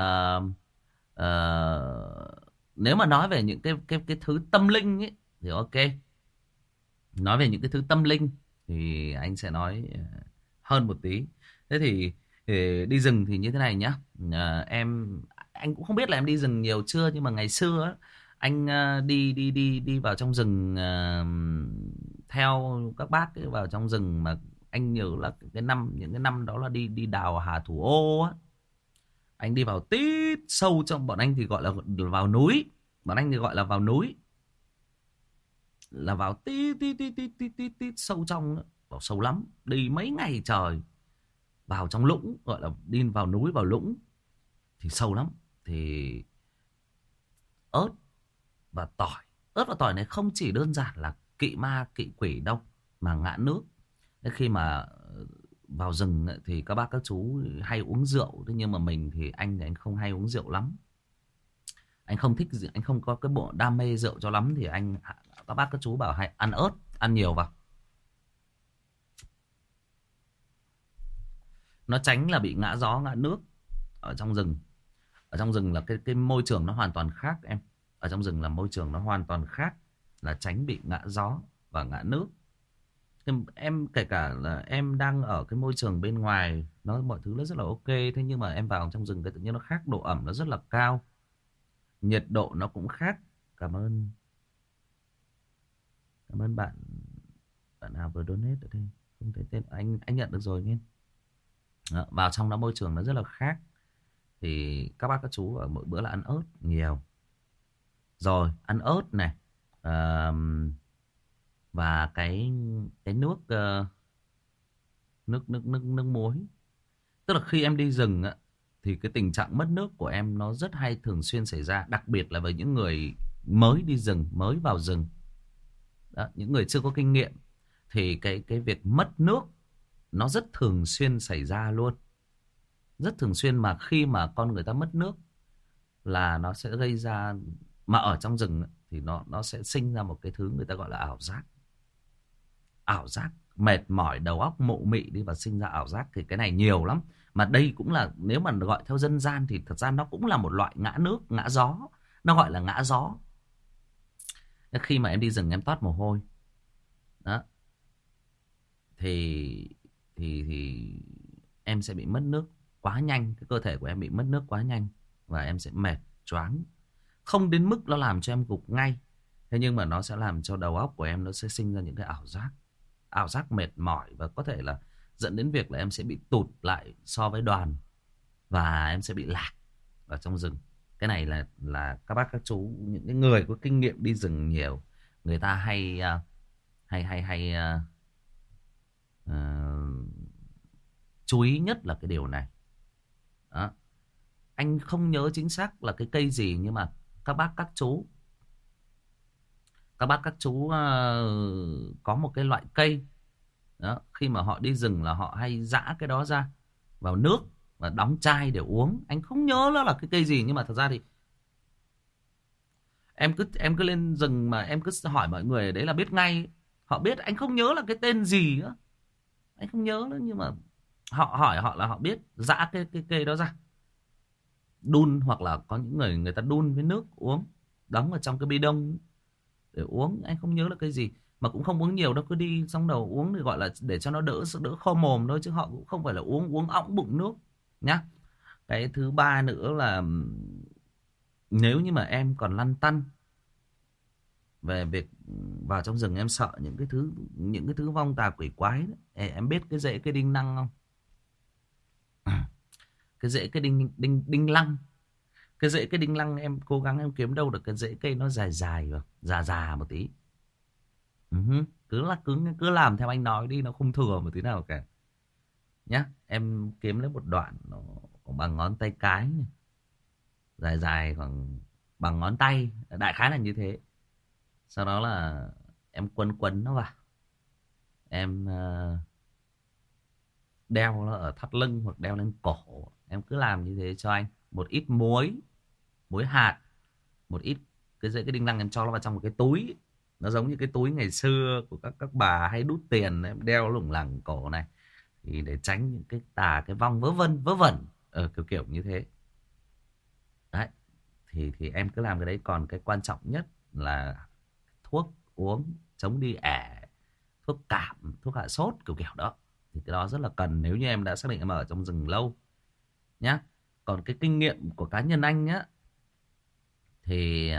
nếu mà nói về những cái thứ tâm linh ấy thì ok. Nói về những cái thứ tâm linh thì anh sẽ nói hơn một tí. Thế thì đi rừng thì như thế này nhá. Anh cũng không biết là em đi rừng nhiều chưa, nhưng mà ngày xưa á, anh đi vào trong rừng, theo các bác ấy vào trong rừng. Mà anh nhớ là những cái năm đó là đi đào Hà Thủ Ô á. Anh đi vào tít sâu trong, bọn anh thì gọi là vào núi. Bọn anh thì gọi là vào núi. Là vào tít sâu trong đó. Vào sâu lắm, đi mấy ngày trời. Vào trong lũng, gọi là đi vào núi, vào lũng thì sâu lắm. Thì ớt và tỏi. Ớt và tỏi này không chỉ đơn giản là kỵ ma kỵ quỷ đâu, mà ngã nước. Thế khi mà vào rừng thì các bác các chú hay uống rượu. Thế nhưng mà mình thì anh không hay uống rượu lắm. Anh không thích, anh không có cái bộ đam mê rượu cho lắm. Thì các bác các chú bảo hay ăn ớt, ăn nhiều vào. Nó tránh là bị ngã gió ngã nước ở trong rừng. Ở trong rừng là cái môi trường nó hoàn toàn khác em. Ở trong rừng là môi trường nó hoàn toàn khác, là tránh bị ngã gió và ngã nước. Em kể cả là em đang ở cái môi trường bên ngoài, nó mọi thứ nó rất là ok, thế nhưng mà em vào trong rừng cái tự nhiên nó khác, độ ẩm nó rất là cao, nhiệt độ nó cũng khác. Cảm ơn bạn bạn nào vừa donate ở đây, không thấy tên anh nhận được rồi nghe. Đó, vào trong đó môi trường nó rất là khác, thì các bác các chú ở mỗi bữa là ăn ớt nhiều, rồi ăn ớt này, và cái nước nước muối. Tức là khi em đi rừng á, thì cái tình trạng mất nước của em nó rất hay thường xuyên xảy ra, đặc biệt là với những người mới đi rừng, mới vào rừng. Đó, những người chưa có kinh nghiệm thì cái việc mất nước nó rất thường xuyên xảy ra luôn. Rất thường xuyên, mà khi mà con người ta mất nước là nó sẽ gây ra, mà ở trong rừng thì nó sẽ sinh ra một cái thứ người ta gọi là ảo giác. Ảo giác, mệt mỏi, đầu óc mụ mị đi và sinh ra ảo giác, thì cái này nhiều lắm. Mà đây cũng là, nếu mà gọi theo dân gian thì thật ra nó cũng là một loại ngã nước, ngã gió. Nó gọi là ngã gió. Khi mà em đi rừng em toát mồ hôi đó, thì em sẽ bị mất nước quá nhanh. Cái cơ thể của em bị mất nước quá nhanh và em sẽ mệt, choáng. Không đến mức nó làm cho em gục ngay, thế nhưng mà nó sẽ làm cho đầu óc của em nó sẽ sinh ra những cái ảo giác. Ảo giác mệt mỏi, và có thể là dẫn đến việc là em sẽ bị tụt lại so với đoàn, và em sẽ bị lạc ở trong rừng. Cái này là các bác các chú, những cái người có kinh nghiệm đi rừng nhiều, người ta hay chú ý nhất là cái điều này. Đó. Anh không nhớ chính xác là cái cây gì, nhưng mà các bác các chú có một cái loại cây đó, khi mà họ đi rừng là họ hay giã cái đó ra vào nước và đóng chai để uống. Anh không nhớ nó là cái cây gì, nhưng mà thật ra thì em cứ lên rừng mà em cứ hỏi mọi người ở đấy là biết ngay. Họ biết, anh không nhớ là cái tên gì nữa, anh không nhớ nữa, nhưng mà họ hỏi họ là họ biết. Giã cái cây đó ra, đun, hoặc là có những người ta đun với nước uống, đóng ở trong cái bi đông để uống. Anh không nhớ là cái gì, mà cũng không uống nhiều đâu, cứ đi xong đầu uống thì gọi là để cho nó đỡ khô mồm thôi, chứ họ cũng không phải là uống ỏng bụng nước nhá. Cái thứ ba nữa là, nếu như mà em còn lăn tăn về việc vào trong rừng, em sợ những cái thứ vong tà quỷ quái đấy. Em biết cái rễ cây đinh lăng không? Cái rễ cây đinh lăng. Cái rễ cây đinh lăng em cố gắng em kiếm đâu được cái rễ cây nó dài dài và già một tí. Cứ làm theo anh nói đi, nó không thừa một tí nào cả nhá. Em kiếm lấy một đoạn nó khoảng bằng ngón tay cái này, dài dài khoảng bằng ngón tay, đại khái là như thế. Sau đó là em quấn nó vào, em đeo nó ở thắt lưng hoặc đeo lên cổ. Em cứ làm như thế cho anh. Một ít muối hạt, một ít cái rễ cái đinh lăng, em cho nó vào trong một cái túi. Nó giống như cái túi ngày xưa của các bà hay đút tiền, em đeo lủng lẳng cổ này, thì để tránh những cái tà cái vong vớ vẩn kiểu như thế. Đấy, thì em cứ làm cái đấy. Còn cái quan trọng nhất là thuốc uống chống đi ẻ, thuốc cảm, thuốc hạ sốt kiểu đó, thì cái đó rất là cần nếu như em đã xác định em ở trong rừng lâu nhá. Còn cái kinh nghiệm của cá nhân anh nhá, thì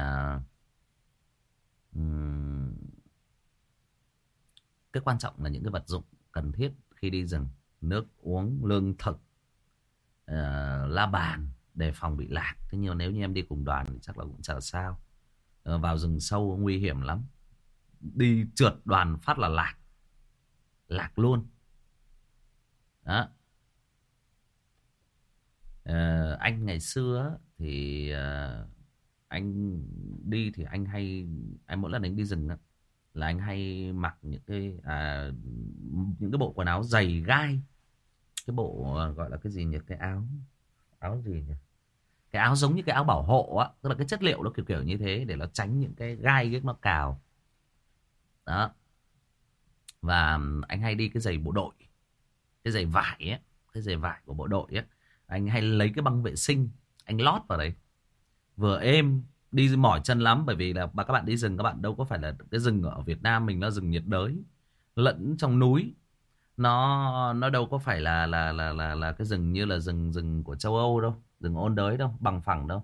cái quan trọng là những cái vật dụng cần thiết khi đi rừng: nước uống, lương thực, la bàn, đề phòng bị lạc. Thế nhưng nếu như em đi cùng đoàn thì chắc là cũng chả sao. Vào rừng sâu nguy hiểm lắm, đi trượt đoàn phát là lạc luôn đó. Anh ngày xưa thì anh đi thì anh mỗi lần anh đi rừng đó, là anh hay mặc những cái bộ quần áo dày gai. Cái bộ gọi là cái gì nhỉ, cái áo gì nhỉ, cái áo giống như cái áo bảo hộ á, tức là cái chất liệu nó kiểu như thế, để nó tránh những cái gai nó cào đó. Và anh hay đi cái giày bộ đội, cái giày vải ấy, cái giày vải của bộ đội ấy. Anh hay lấy cái băng vệ sinh, anh lót vào đấy. Vừa êm, đi mỏi chân lắm. Bởi vì là các bạn đi rừng, các bạn đâu có phải là cái rừng ở Việt Nam mình nó rừng nhiệt đới, lẫn trong núi. Nó đâu có phải là cái rừng như là rừng rừng của châu Âu đâu, rừng ôn đới đâu, bằng phẳng đâu.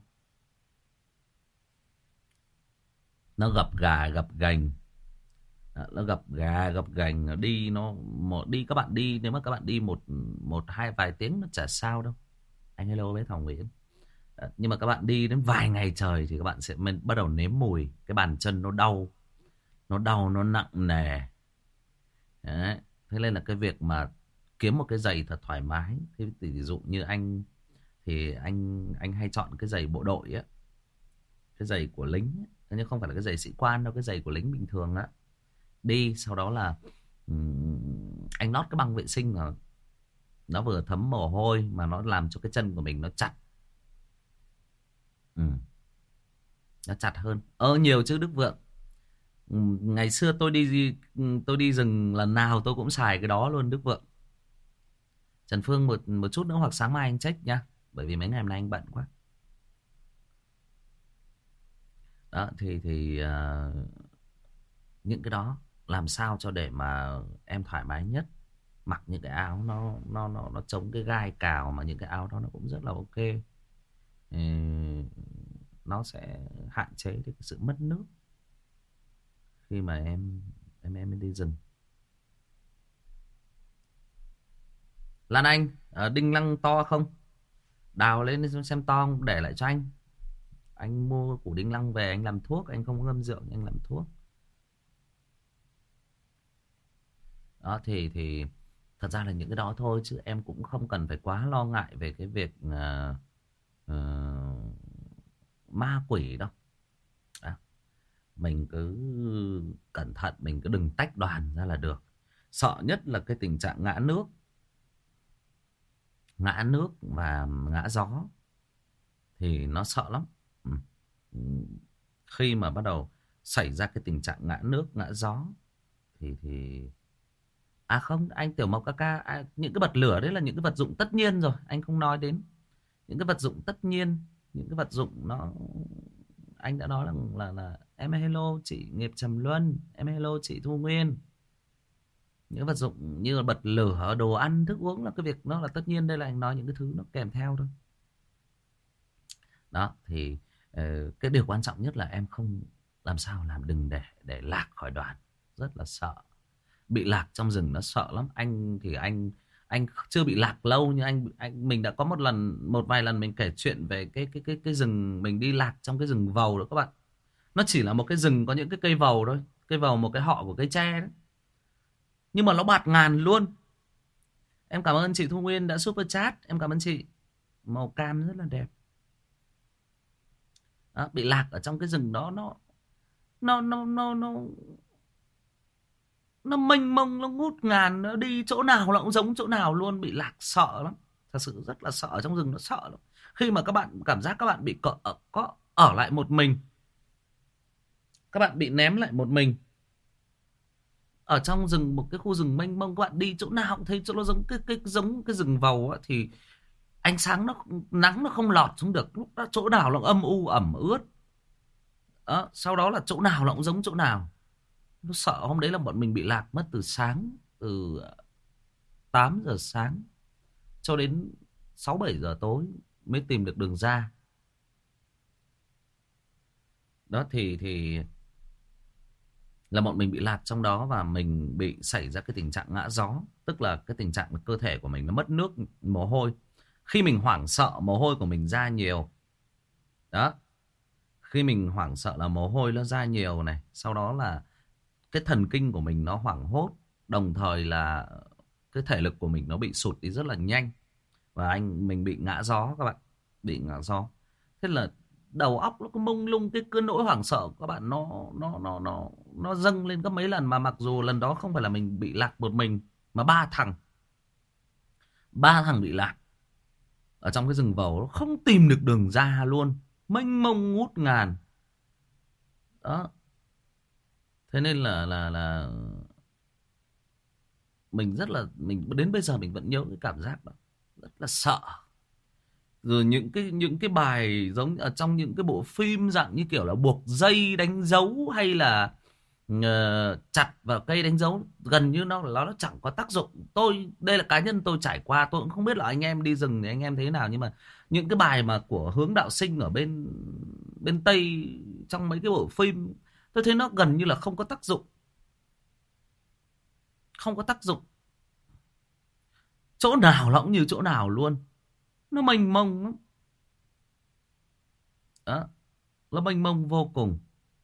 Nó gập gà gập ghềnh. Nó gập gà gập ghềnh, nó đi đi các bạn đi, nếu mà các bạn đi một hai vài tiếng nó chả sao đâu. Anh hello với Thảo Nguyễn. Nhưng mà các bạn đi đến vài ngày trời thì các bạn sẽ bắt đầu nếm mùi cái bàn chân nó đau, nó nặng nề. Đấy. Thế nên là cái việc mà kiếm một cái giày thật thoải mái, thì ví dụ như anh thì anh hay chọn cái giày bộ đội á, cái giày của lính ấy. Nhưng không phải là cái giày sĩ quan đâu, cái giày của lính bình thường á. Đi sau đó là anh lót cái băng vệ sinh mà nó vừa thấm mồ hôi mà nó làm cho cái chân của mình nó chặt. Nó chặt hơn. Nhiều chứ Đức Vượng. Ngày xưa tôi đi rừng lần nào tôi cũng xài cái đó luôn Đức Vượng. Trần Phương một chút nữa hoặc sáng mai anh check nha, bởi vì mấy ngày hôm nay anh bận quá. Đó thì những cái đó làm sao cho để mà em thoải mái nhất. Mặc những cái áo nó chống cái gai cào, mà những cái áo đó nó cũng rất là ok. Nó sẽ hạn chế được cái sự mất nước khi mà em đi rừng. Lan Anh, đinh lăng to không? Đào lên xem to không, để lại cho anh. Anh mua củ đinh lăng về anh làm thuốc, anh không có ngâm rượu, anh làm thuốc. Đó thì thật ra là những cái đó thôi, chứ em cũng không cần phải quá lo ngại về cái việc ma quỷ đâu. Mình cứ cẩn thận, mình cứ đừng tách đoàn ra là được. Sợ nhất là cái tình trạng ngã nước và ngã gió thì nó sợ lắm. Khi mà bắt đầu xảy ra cái tình trạng ngã nước ngã gió thì không, anh Tiểu Mộc ca ca, những cái bật lửa đấy là những cái vật dụng tất nhiên rồi, anh không nói đến những cái vật dụng tất nhiên. Những cái vật dụng nó, anh đã nói là em hello chị Nghiệp Trầm Luân, em hello chị Thu Nguyên. Những vật dụng như là bật lửa, đồ ăn, thức uống là cái việc nó là tất nhiên. Đây là anh nói những cái thứ nó kèm theo thôi. Đó thì cái điều quan trọng nhất là em không làm sao làm đừng để lạc khỏi đoàn. Rất là sợ. Bị lạc trong rừng nó sợ lắm. Anh thì anh chưa bị lạc lâu, nhưng mình đã có một vài lần mình kể chuyện về cái rừng mình đi lạc trong cái rừng vầu đó các bạn. Nó chỉ là một cái rừng có những cái cây vầu thôi, cây vầu một cái họ của cây tre đấy, nhưng mà nó bạt ngàn luôn. Em cảm ơn chị Thu Nguyên đã super chat, em cảm ơn chị. Màu cam rất là đẹp. Đó, bị lạc ở trong cái rừng đó, nó mênh mông, nó ngút ngàn, nó đi chỗ nào nó cũng giống chỗ nào luôn. Bị lạc sợ lắm, thật sự rất là sợ. Trong rừng nó sợ lắm. Khi mà các bạn cảm giác các bạn bị ở lại một mình, các bạn bị ném lại một mình ở trong rừng, một cái khu rừng mênh mông, các bạn đi chỗ nào cũng thấy chỗ nó giống cái rừng vầu á, thì ánh sáng nắng nó không lọt xuống được. Lúc đó chỗ nào nó âm u ẩm ướt. Đó, sau đó là chỗ nào nó cũng giống chỗ nào. Nó sợ. Hôm đấy là bọn mình bị lạc mất từ 8 giờ sáng cho đến 6-7 giờ tối mới tìm được đường ra. Đó thì là bọn mình bị lạc trong đó, và mình bị xảy ra cái tình trạng ngã gió. Tức là cái tình trạng cơ thể của mình nó mất nước, mồ hôi. Khi mình hoảng sợ, mồ hôi của mình ra nhiều. Đó. Khi mình hoảng sợ là mồ hôi nó ra nhiều này. Sau đó là cái thần kinh của mình nó hoảng hốt. Đồng thời là cái thể lực của mình nó bị sụt đi rất là nhanh. Và mình bị ngã gió các bạn. Bị ngã gió. Thế là đầu óc nó cứ mông lung, cái cơn nỗi hoảng sợ các bạn nó dâng lên gấp mấy lần. Mà mặc dù lần đó không phải là mình bị lạc một mình, mà ba thằng bị lạc ở trong cái rừng vầu, nó không tìm được đường ra luôn, mênh mông ngút ngàn. Đó. Thế nên là mình đến bây giờ mình vẫn nhớ cái cảm giác đó. rất là sợ. Rồi những cái bài giống ở trong những cái bộ phim dạng như kiểu là buộc dây đánh dấu hay là chặt vào cây đánh dấu, gần như nó chẳng có tác dụng. Đây là cá nhân tôi trải qua, tôi cũng không biết là anh em đi rừng thì anh em thế nào, nhưng mà những cái bài mà của Hướng Đạo Sinh ở bên bên Tây trong mấy cái bộ phim, tôi thấy nó gần như là không có tác dụng, không có tác dụng. Chỗ nào nó cũng như chỗ nào luôn, nó mênh mông lắm. Đó, nó mênh mông vô cùng.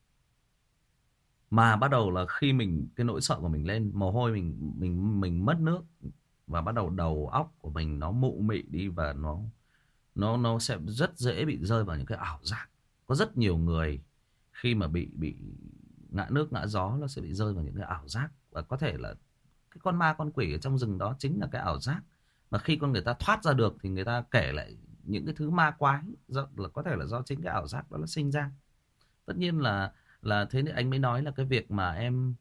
Mà bắt đầu là khi mình cái nỗi sợ của mình lên, mồ hôi mình mất nước, và bắt đầu đầu óc của mình nó mụ mị đi, và nó sẽ rất dễ bị rơi vào những cái ảo giác. Có rất nhiều người khi mà bị ngã nước ngã gió, nó sẽ bị rơi vào những cái ảo giác, và có thể là cái con ma con quỷ ở trong rừng đó chính là cái ảo giác. Mà khi con người ta thoát ra được thì người ta kể lại những cái thứ ma quái, là có thể là do chính cái ảo giác đó nó sinh ra. Tất nhiên là thế nên anh mới nói là cái việc mà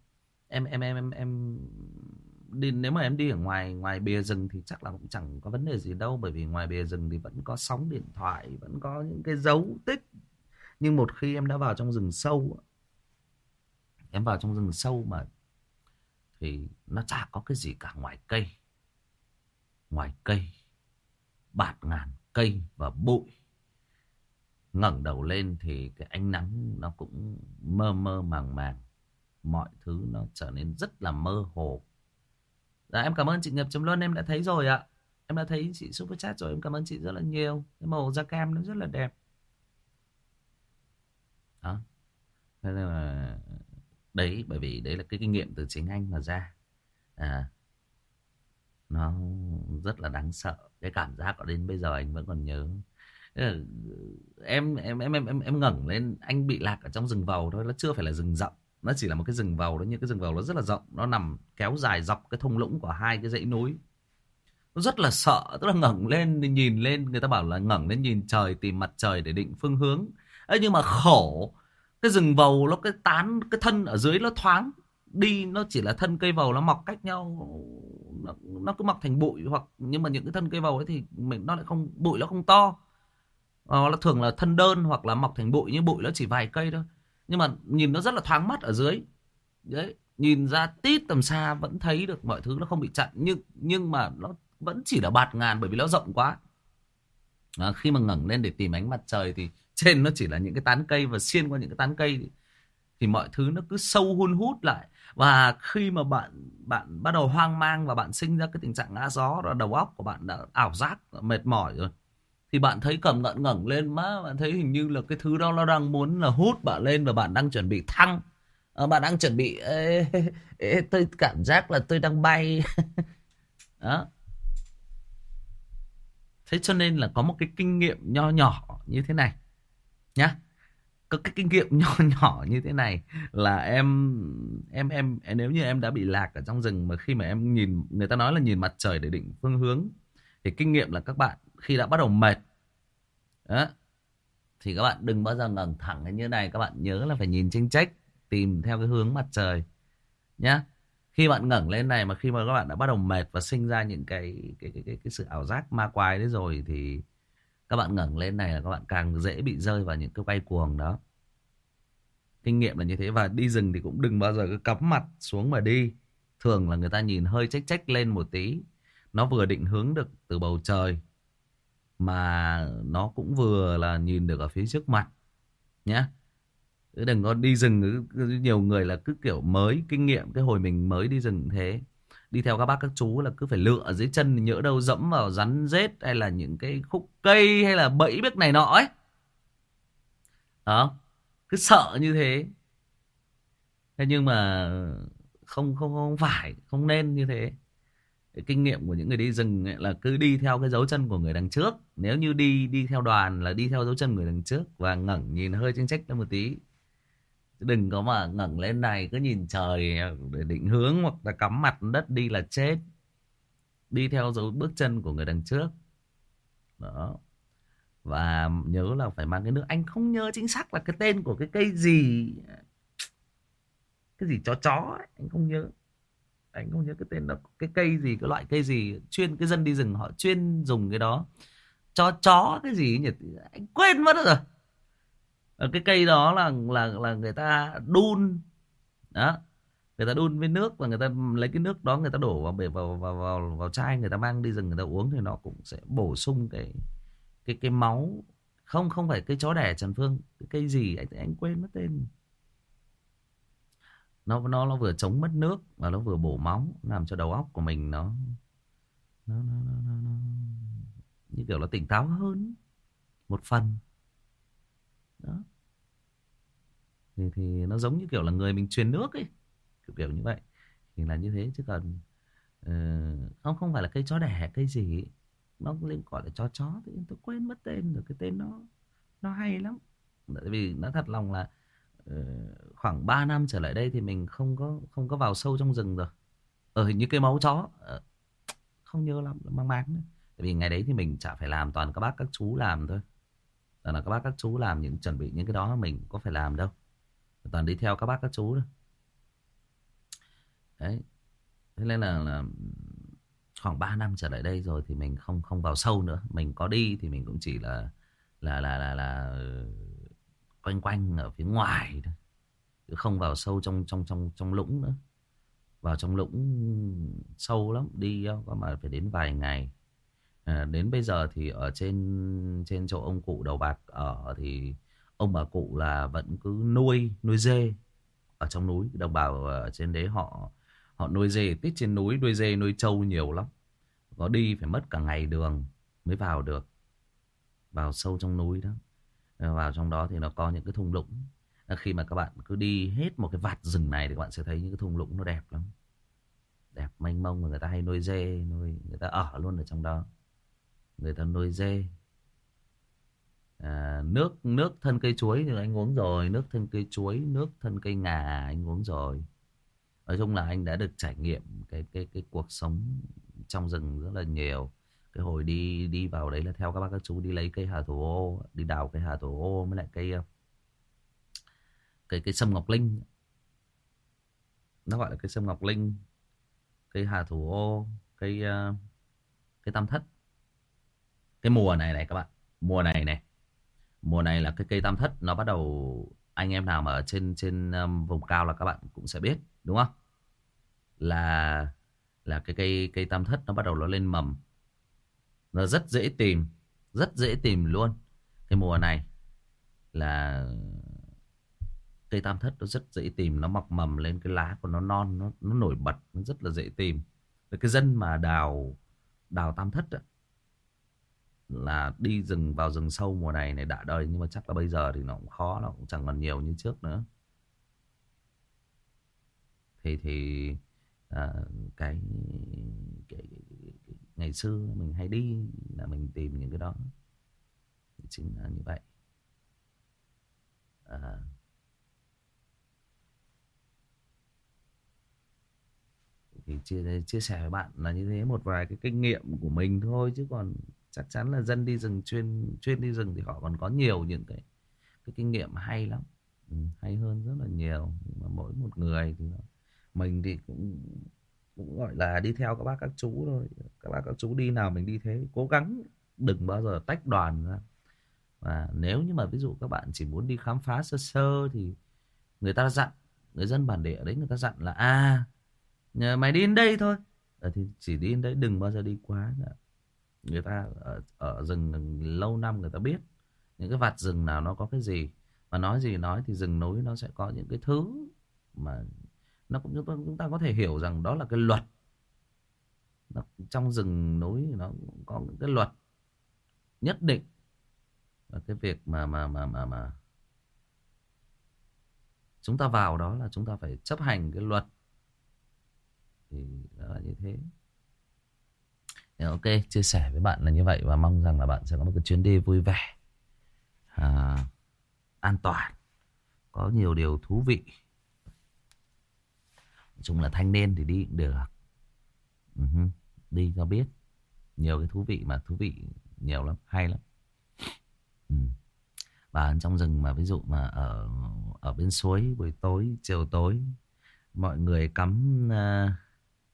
em đi, nếu mà em đi ở ngoài ngoài bìa rừng thì chắc là cũng chẳng có vấn đề gì đâu, bởi vì ngoài bìa rừng thì vẫn có sóng điện thoại, vẫn có những cái dấu tích. Nhưng một khi em đã vào trong rừng sâu, em vào trong rừng sâu mà, thì nó chả có cái gì cả ngoài cây. Ngoài cây, bạt ngàn cây và bụi. Ngẩng đầu lên thì cái ánh nắng nó cũng mơ mơ màng màng. Mọi thứ nó trở nên rất là mơ hồ. Dạ, em cảm ơn chị Nhập Chấm Luân, em đã thấy rồi ạ. Em đã thấy chị super chat rồi, em cảm ơn chị rất là nhiều. Cái màu da cam nó rất là đẹp. Đó. Thế nên là đấy, bởi vì đấy là cái kinh nghiệm từ chính anh mà ra. Nó rất là đáng sợ. Cái cảm giác ở đến bây giờ anh vẫn còn nhớ. Em ngẩng lên, anh bị lạc ở trong rừng vầu thôi, nó chưa phải là rừng rậm, nó chỉ là một cái rừng vầu đó, nhưng cái rừng vầu nó rất là rộng, nó nằm kéo dài dọc cái thung lũng của hai cái dãy núi. Nó rất là sợ, tức là ngẩng lên nhìn lên, người ta bảo là ngẩng lên nhìn trời, tìm mặt trời để định phương hướng ấy, nhưng mà khổ, cái rừng vầu nó cái thân ở dưới nó thoáng đi, nó chỉ là thân cây vầu nó mọc cách nhau, nó cứ mọc thành bụi, hoặc nhưng mà những cái thân cây vầu ấy thì nó lại không, bụi nó không to. Nó thường là thân đơn hoặc là mọc thành bụi, nhưng bụi nó chỉ vài cây thôi, nhưng mà nhìn nó rất là thoáng mắt ở dưới đấy, nhìn ra tít tầm xa vẫn thấy được mọi thứ, nó không bị chặn, nhưng mà nó vẫn chỉ là bạt ngàn, bởi vì nó rộng quá. Khi mà ngẩng lên để tìm ánh mặt trời thì trên nó chỉ là những cái tán cây, và xuyên qua những cái tán cây thì mọi thứ nó cứ sâu hun hút lại. Và khi mà bạn bắt đầu hoang mang và bạn sinh ra cái tình trạng ngã gió, rồi đầu óc của bạn đã ảo giác, mệt mỏi rồi, thì bạn thấy cầm ngẩng ngẩng lên, má bạn thấy hình như là cái thứ đó nó đang muốn là hút bạn lên, và bạn đang chuẩn bị thăng. Bạn đang chuẩn bị tôi cảm giác là tôi đang bay. Đó. Thế cho nên là có một cái kinh nghiệm nho nhỏ như thế này nhá. Có cái kinh nghiệm nho nhỏ như thế này là em nếu như em đã bị lạc ở trong rừng, mà khi mà em nhìn, người ta nói là nhìn mặt trời để định phương hướng, thì kinh nghiệm là các bạn khi đã bắt đầu mệt đó, thì các bạn đừng bao giờ ngẩng thẳng như này, các bạn nhớ là phải nhìn chênh chếch, tìm theo cái hướng mặt trời nhá. Khi bạn ngẩng lên này, mà khi mà các bạn đã bắt đầu mệt và sinh ra những cái sự ảo giác ma quái đấy rồi, thì các bạn ngẩng lên này là các bạn càng dễ bị rơi vào những cái quay cuồng đó. Kinh nghiệm là như thế. Và đi rừng thì cũng đừng bao giờ cứ cắm mặt xuống mà đi. Thường là người ta nhìn hơi chếch chếch lên một tí, nó vừa định hướng được từ bầu trời, mà nó cũng vừa là nhìn được ở phía trước mặt nhé. Đừng có đi rừng, nhiều người là cứ kiểu mới kinh nghiệm, cái hồi mình mới đi rừng thế, đi theo các bác các chú là cứ phải lựa ở dưới chân, nhỡ đâu dẫm vào rắn rết hay là những cái khúc cây hay là bẫy biết này nọ ấy. Đó, cứ sợ như thế. Thế nhưng mà không phải, không nên như thế. Cái kinh nghiệm của những người đi rừng ấy là cứ đi theo cái dấu chân của người đằng trước. Nếu như đi theo đoàn là đi theo dấu chân người đằng trước, và ngẩng nhìn hơi chênh chếch lên một tí. Đừng có mà ngẩng lên này cứ nhìn trời để định hướng, hoặc là cắm mặt đất đi là chết. Đi theo dấu bước chân của người đằng trước. Đó. Và nhớ là phải mang cái nước. Anh không nhớ chính xác là cái tên của cái cây gì. Cái gì chó chó ấy, anh không nhớ. Anh không nhớ cái tên đó, cái cây gì, cái loại cây gì chuyên, cái dân đi rừng họ chuyên dùng cái đó cho chó cái gì ấy nhỉ, anh quên mất rồi. Cái cây đó là người ta đun đó, người ta đun với nước và người ta lấy cái nước đó người ta đổ vào bể, vào chai, người ta mang đi rừng người ta uống thì nó cũng sẽ bổ sung cái máu. Không, không phải cây chó đẻ Trần Phương, cái cây gì anh quên mất tên. Nó vừa chống mất nước và nó vừa bổ máu, làm cho đầu óc của mình nó như kiểu là tỉnh táo hơn một phần đó. Thì nó giống như kiểu là người mình truyền nước ấy, kiểu như vậy. Thì là như thế chứ còn ờ, không, không phải là cây chó đẻ cây gì ấy. Nó liên gọi là chó thì tôi quên mất tên rồi, cái tên nó hay lắm. Tại vì nó thật lòng là ờ, khoảng 3 năm trở lại đây thì mình không có vào sâu trong rừng rồi. Hình như cái máu chó không nhớ lắm, mang máng đấy. Tại vì ngày đấy thì mình chả phải làm, toàn các bác các chú làm thôi. Toàn là các bác các chú làm, những chuẩn bị những cái đó mình có phải làm đâu, toàn đi theo các bác các chú thôi. Đấy, thế nên là khoảng 3 năm trở lại đây rồi thì mình không không vào sâu nữa. Mình có đi thì mình cũng chỉ là quanh quanh ở phía ngoài thôi, chứ không vào sâu trong lũng nữa. Vào trong lũng sâu lắm, đi có mà phải đến vài ngày. Đến bây giờ thì ở trên trên chỗ ông cụ đầu bạc ở thì ông bà cụ là vẫn cứ nuôi dê ở trong núi. Đồng bào ở trên đấy họ họ nuôi dê tít trên núi, nuôi dê nuôi trâu nhiều lắm. Có đi phải mất cả ngày đường mới vào được, vào sâu trong núi đó. Vào trong đó thì nó có những cái thung lũng. Khi mà các bạn cứ đi hết một cái vạt rừng này thì các bạn sẽ thấy những cái thung lũng nó đẹp lắm, đẹp mênh mông. Mà người ta hay nuôi dê, người ta ở luôn ở trong đó, người ta nuôi dê. Nước nước thân cây chuối thì anh uống rồi, nước thân cây chuối, nước thân cây ngà anh uống rồi. Nói chung là anh đã được trải nghiệm cái cuộc sống trong rừng rất là nhiều. Cái hồi đi đi vào đấy là theo các bác các chú đi lấy cây hà thủ ô, đi đào cây hà thủ ô với lại cây sâm ngọc linh. Nó gọi là cây sâm ngọc linh, cây hà thủ ô, cây tam thất. Cái mùa này này các bạn, mùa này này, mùa này là cái cây tam thất nó bắt đầu. Anh em nào mà ở trên trên vùng cao là các bạn cũng sẽ biết đúng không, là cái cây tam thất nó bắt đầu nó lên mầm. Nó rất dễ tìm, rất dễ tìm luôn. Cái mùa này là cây tam thất nó rất dễ tìm, nó mọc mầm lên, cái lá của nó non, nó nổi bật, nó rất là dễ tìm. Cái dân mà đào đào tam thất á, là đi rừng vào rừng sâu mùa này này đã đời. Nhưng mà chắc là bây giờ thì nó cũng khó, nó cũng chẳng còn nhiều như trước nữa. Thì à, cái ngày xưa mình hay đi là mình tìm những cái đó, chính là như vậy. à, thì chia sẻ với bạn là như thế, một vài cái kinh nghiệm của mình thôi, chứ còn chắc chắn là dân đi rừng chuyên chuyên đi rừng thì họ còn có nhiều những cái kinh nghiệm hay lắm. Hay hơn rất là nhiều. Nhưng mà mỗi một người thì mình thì cũng gọi là đi theo các bác các chú thôi. Các bác các chú đi nào mình đi thế, cố gắng đừng bao giờ tách đoàn ra. Và nếu như mà ví dụ các bạn chỉ muốn đi khám phá sơ sơ thì người ta dặn, người dân bản địa ở đấy người ta dặn là mày đi đến đây thôi. Thì chỉ đi đến đấy, đừng bao giờ đi quá nữa. Người ta ở rừng lâu năm người ta biết những cái vạt rừng nào nó có cái gì. Mà nói gì nói thì rừng núi nó sẽ có những cái thứ mà nó cũng chúng ta có thể hiểu rằng đó là cái luật. Trong rừng núi nó cũng có những cái luật nhất định. Và cái việc mà chúng ta vào đó là chúng ta phải chấp hành cái luật. Thì đó là như thế. Ok, chia sẻ với bạn là như vậy. Và mong rằng là bạn sẽ có một cái chuyến đi vui vẻ, an toàn, có nhiều điều thú vị. Nói chung là thanh niên thì đi cũng được. Đi cho biết. Nhiều cái thú vị, mà thú vị nhiều lắm, hay lắm. Và trong rừng mà ví dụ mà ở bên suối buổi tối, chiều tối, mọi người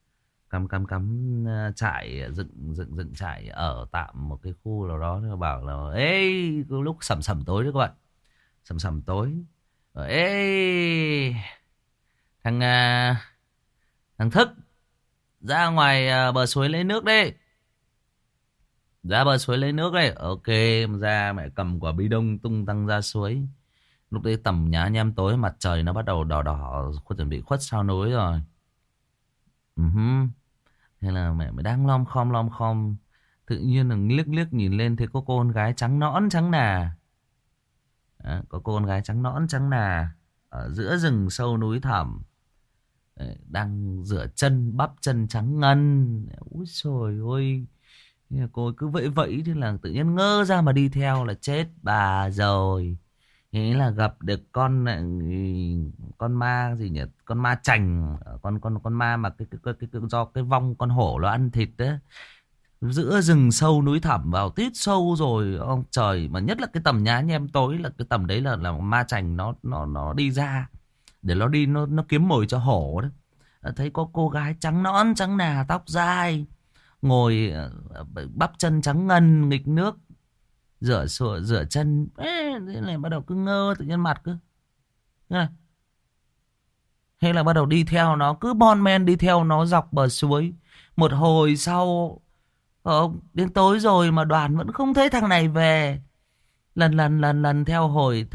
trại, dựng trại ở tạm một cái khu nào đó. Nó bảo là ê, lúc sẩm sẩm tối đấy các bạn, sẩm sẩm tối. Ê, thằng thằng Thức, ra ngoài bờ suối lấy nước đi. Ra bờ suối lấy nước đây. Ok, ra mẹ cầm quả bi đông tung tăng ra suối. Lúc đấy tầm nhá nhem tối, mặt trời nó bắt đầu đỏ đỏ, chuẩn bị khuất sao nối rồi. Uh-huh. Thế là mẹ mới đang lom khom. Tự nhiên là liếc liếc nhìn lên thấy có cô con gái trắng nõn trắng nà. Đó, có cô con gái trắng nõn trắng nà ở giữa rừng sâu núi thẳm. Đấy, đang rửa chân, bắp chân trắng ngân. Úi trời ơi. Thế là cô ấy cứ vẫy vẫy, thế là tự nhiên ngơ ra mà đi theo là chết bà rồi. Thế là gặp được con ma gì nhỉ? Con ma chành, con ma mà cái do cái vong con hổ nó ăn thịt đấy. Giữa rừng sâu núi thẳm vào tít sâu rồi ông trời, mà nhất là cái tầm nhá nhem tối là cái tầm đấy là ma chành nó đi ra để nó đi nó kiếm mồi cho hổ đấy. Thấy có cô gái trắng nõn trắng nà tóc dài ngồi bắp chân trắng ngần nghịch nước rửa chân. Ê, thế này bắt đầu cứ ngơ, tự nhiên mặt cứ này. Hay là bắt đầu đi theo nó, cứ bon men đi theo nó dọc bờ suối. Một hồi sau đến tối rồi mà đoàn vẫn không thấy thằng này về. Lần theo hồi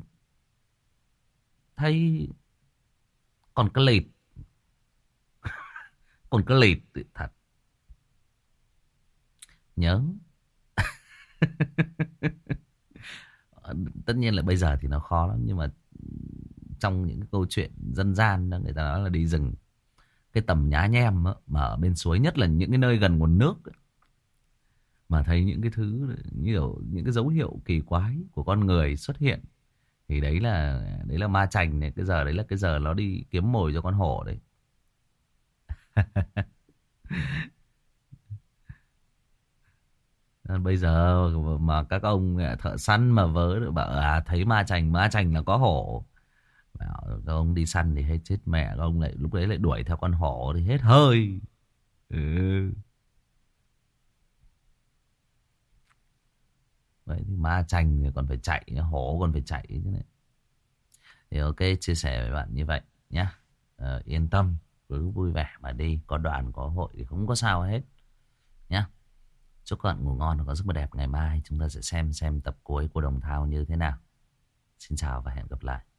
thấy còn cái lịt. Còn cái lịt thật. Nhớ. Tất nhiên là bây giờ thì nó khó lắm, nhưng mà trong những cái câu chuyện dân gian đó, người ta nói là đi rừng cái tầm nhá nhem á, mà ở bên suối, nhất là những cái nơi gần nguồn nước ấy, mà thấy những cái thứ như kiểu những cái dấu hiệu kỳ quái của con người xuất hiện, thì đấy là ma chành này. Cái giờ đấy là cái giờ nó đi kiếm mồi cho con hổ đấy. Bây giờ mà các ông thợ săn mà vớ được bảo thấy ma chành là có hổ, bảo các ông đi săn thì hết chết mẹ, các ông lại lúc đấy lại đuổi theo con hổ thì hết hơi. Ừ. Vậy thì ma chành thì còn phải chạy, hổ còn phải chạy chứ này. Thì ok, chia sẻ với bạn như vậy nhá. Yên tâm, cứ vui vẻ mà đi, có đoàn có hội thì không có sao hết nhá. Chúc các bạn ngủ ngon và có giấc mơ đẹp. Ngày mai chúng ta sẽ xem tập cuối của Đồng Thao như thế nào. Xin chào và hẹn gặp lại.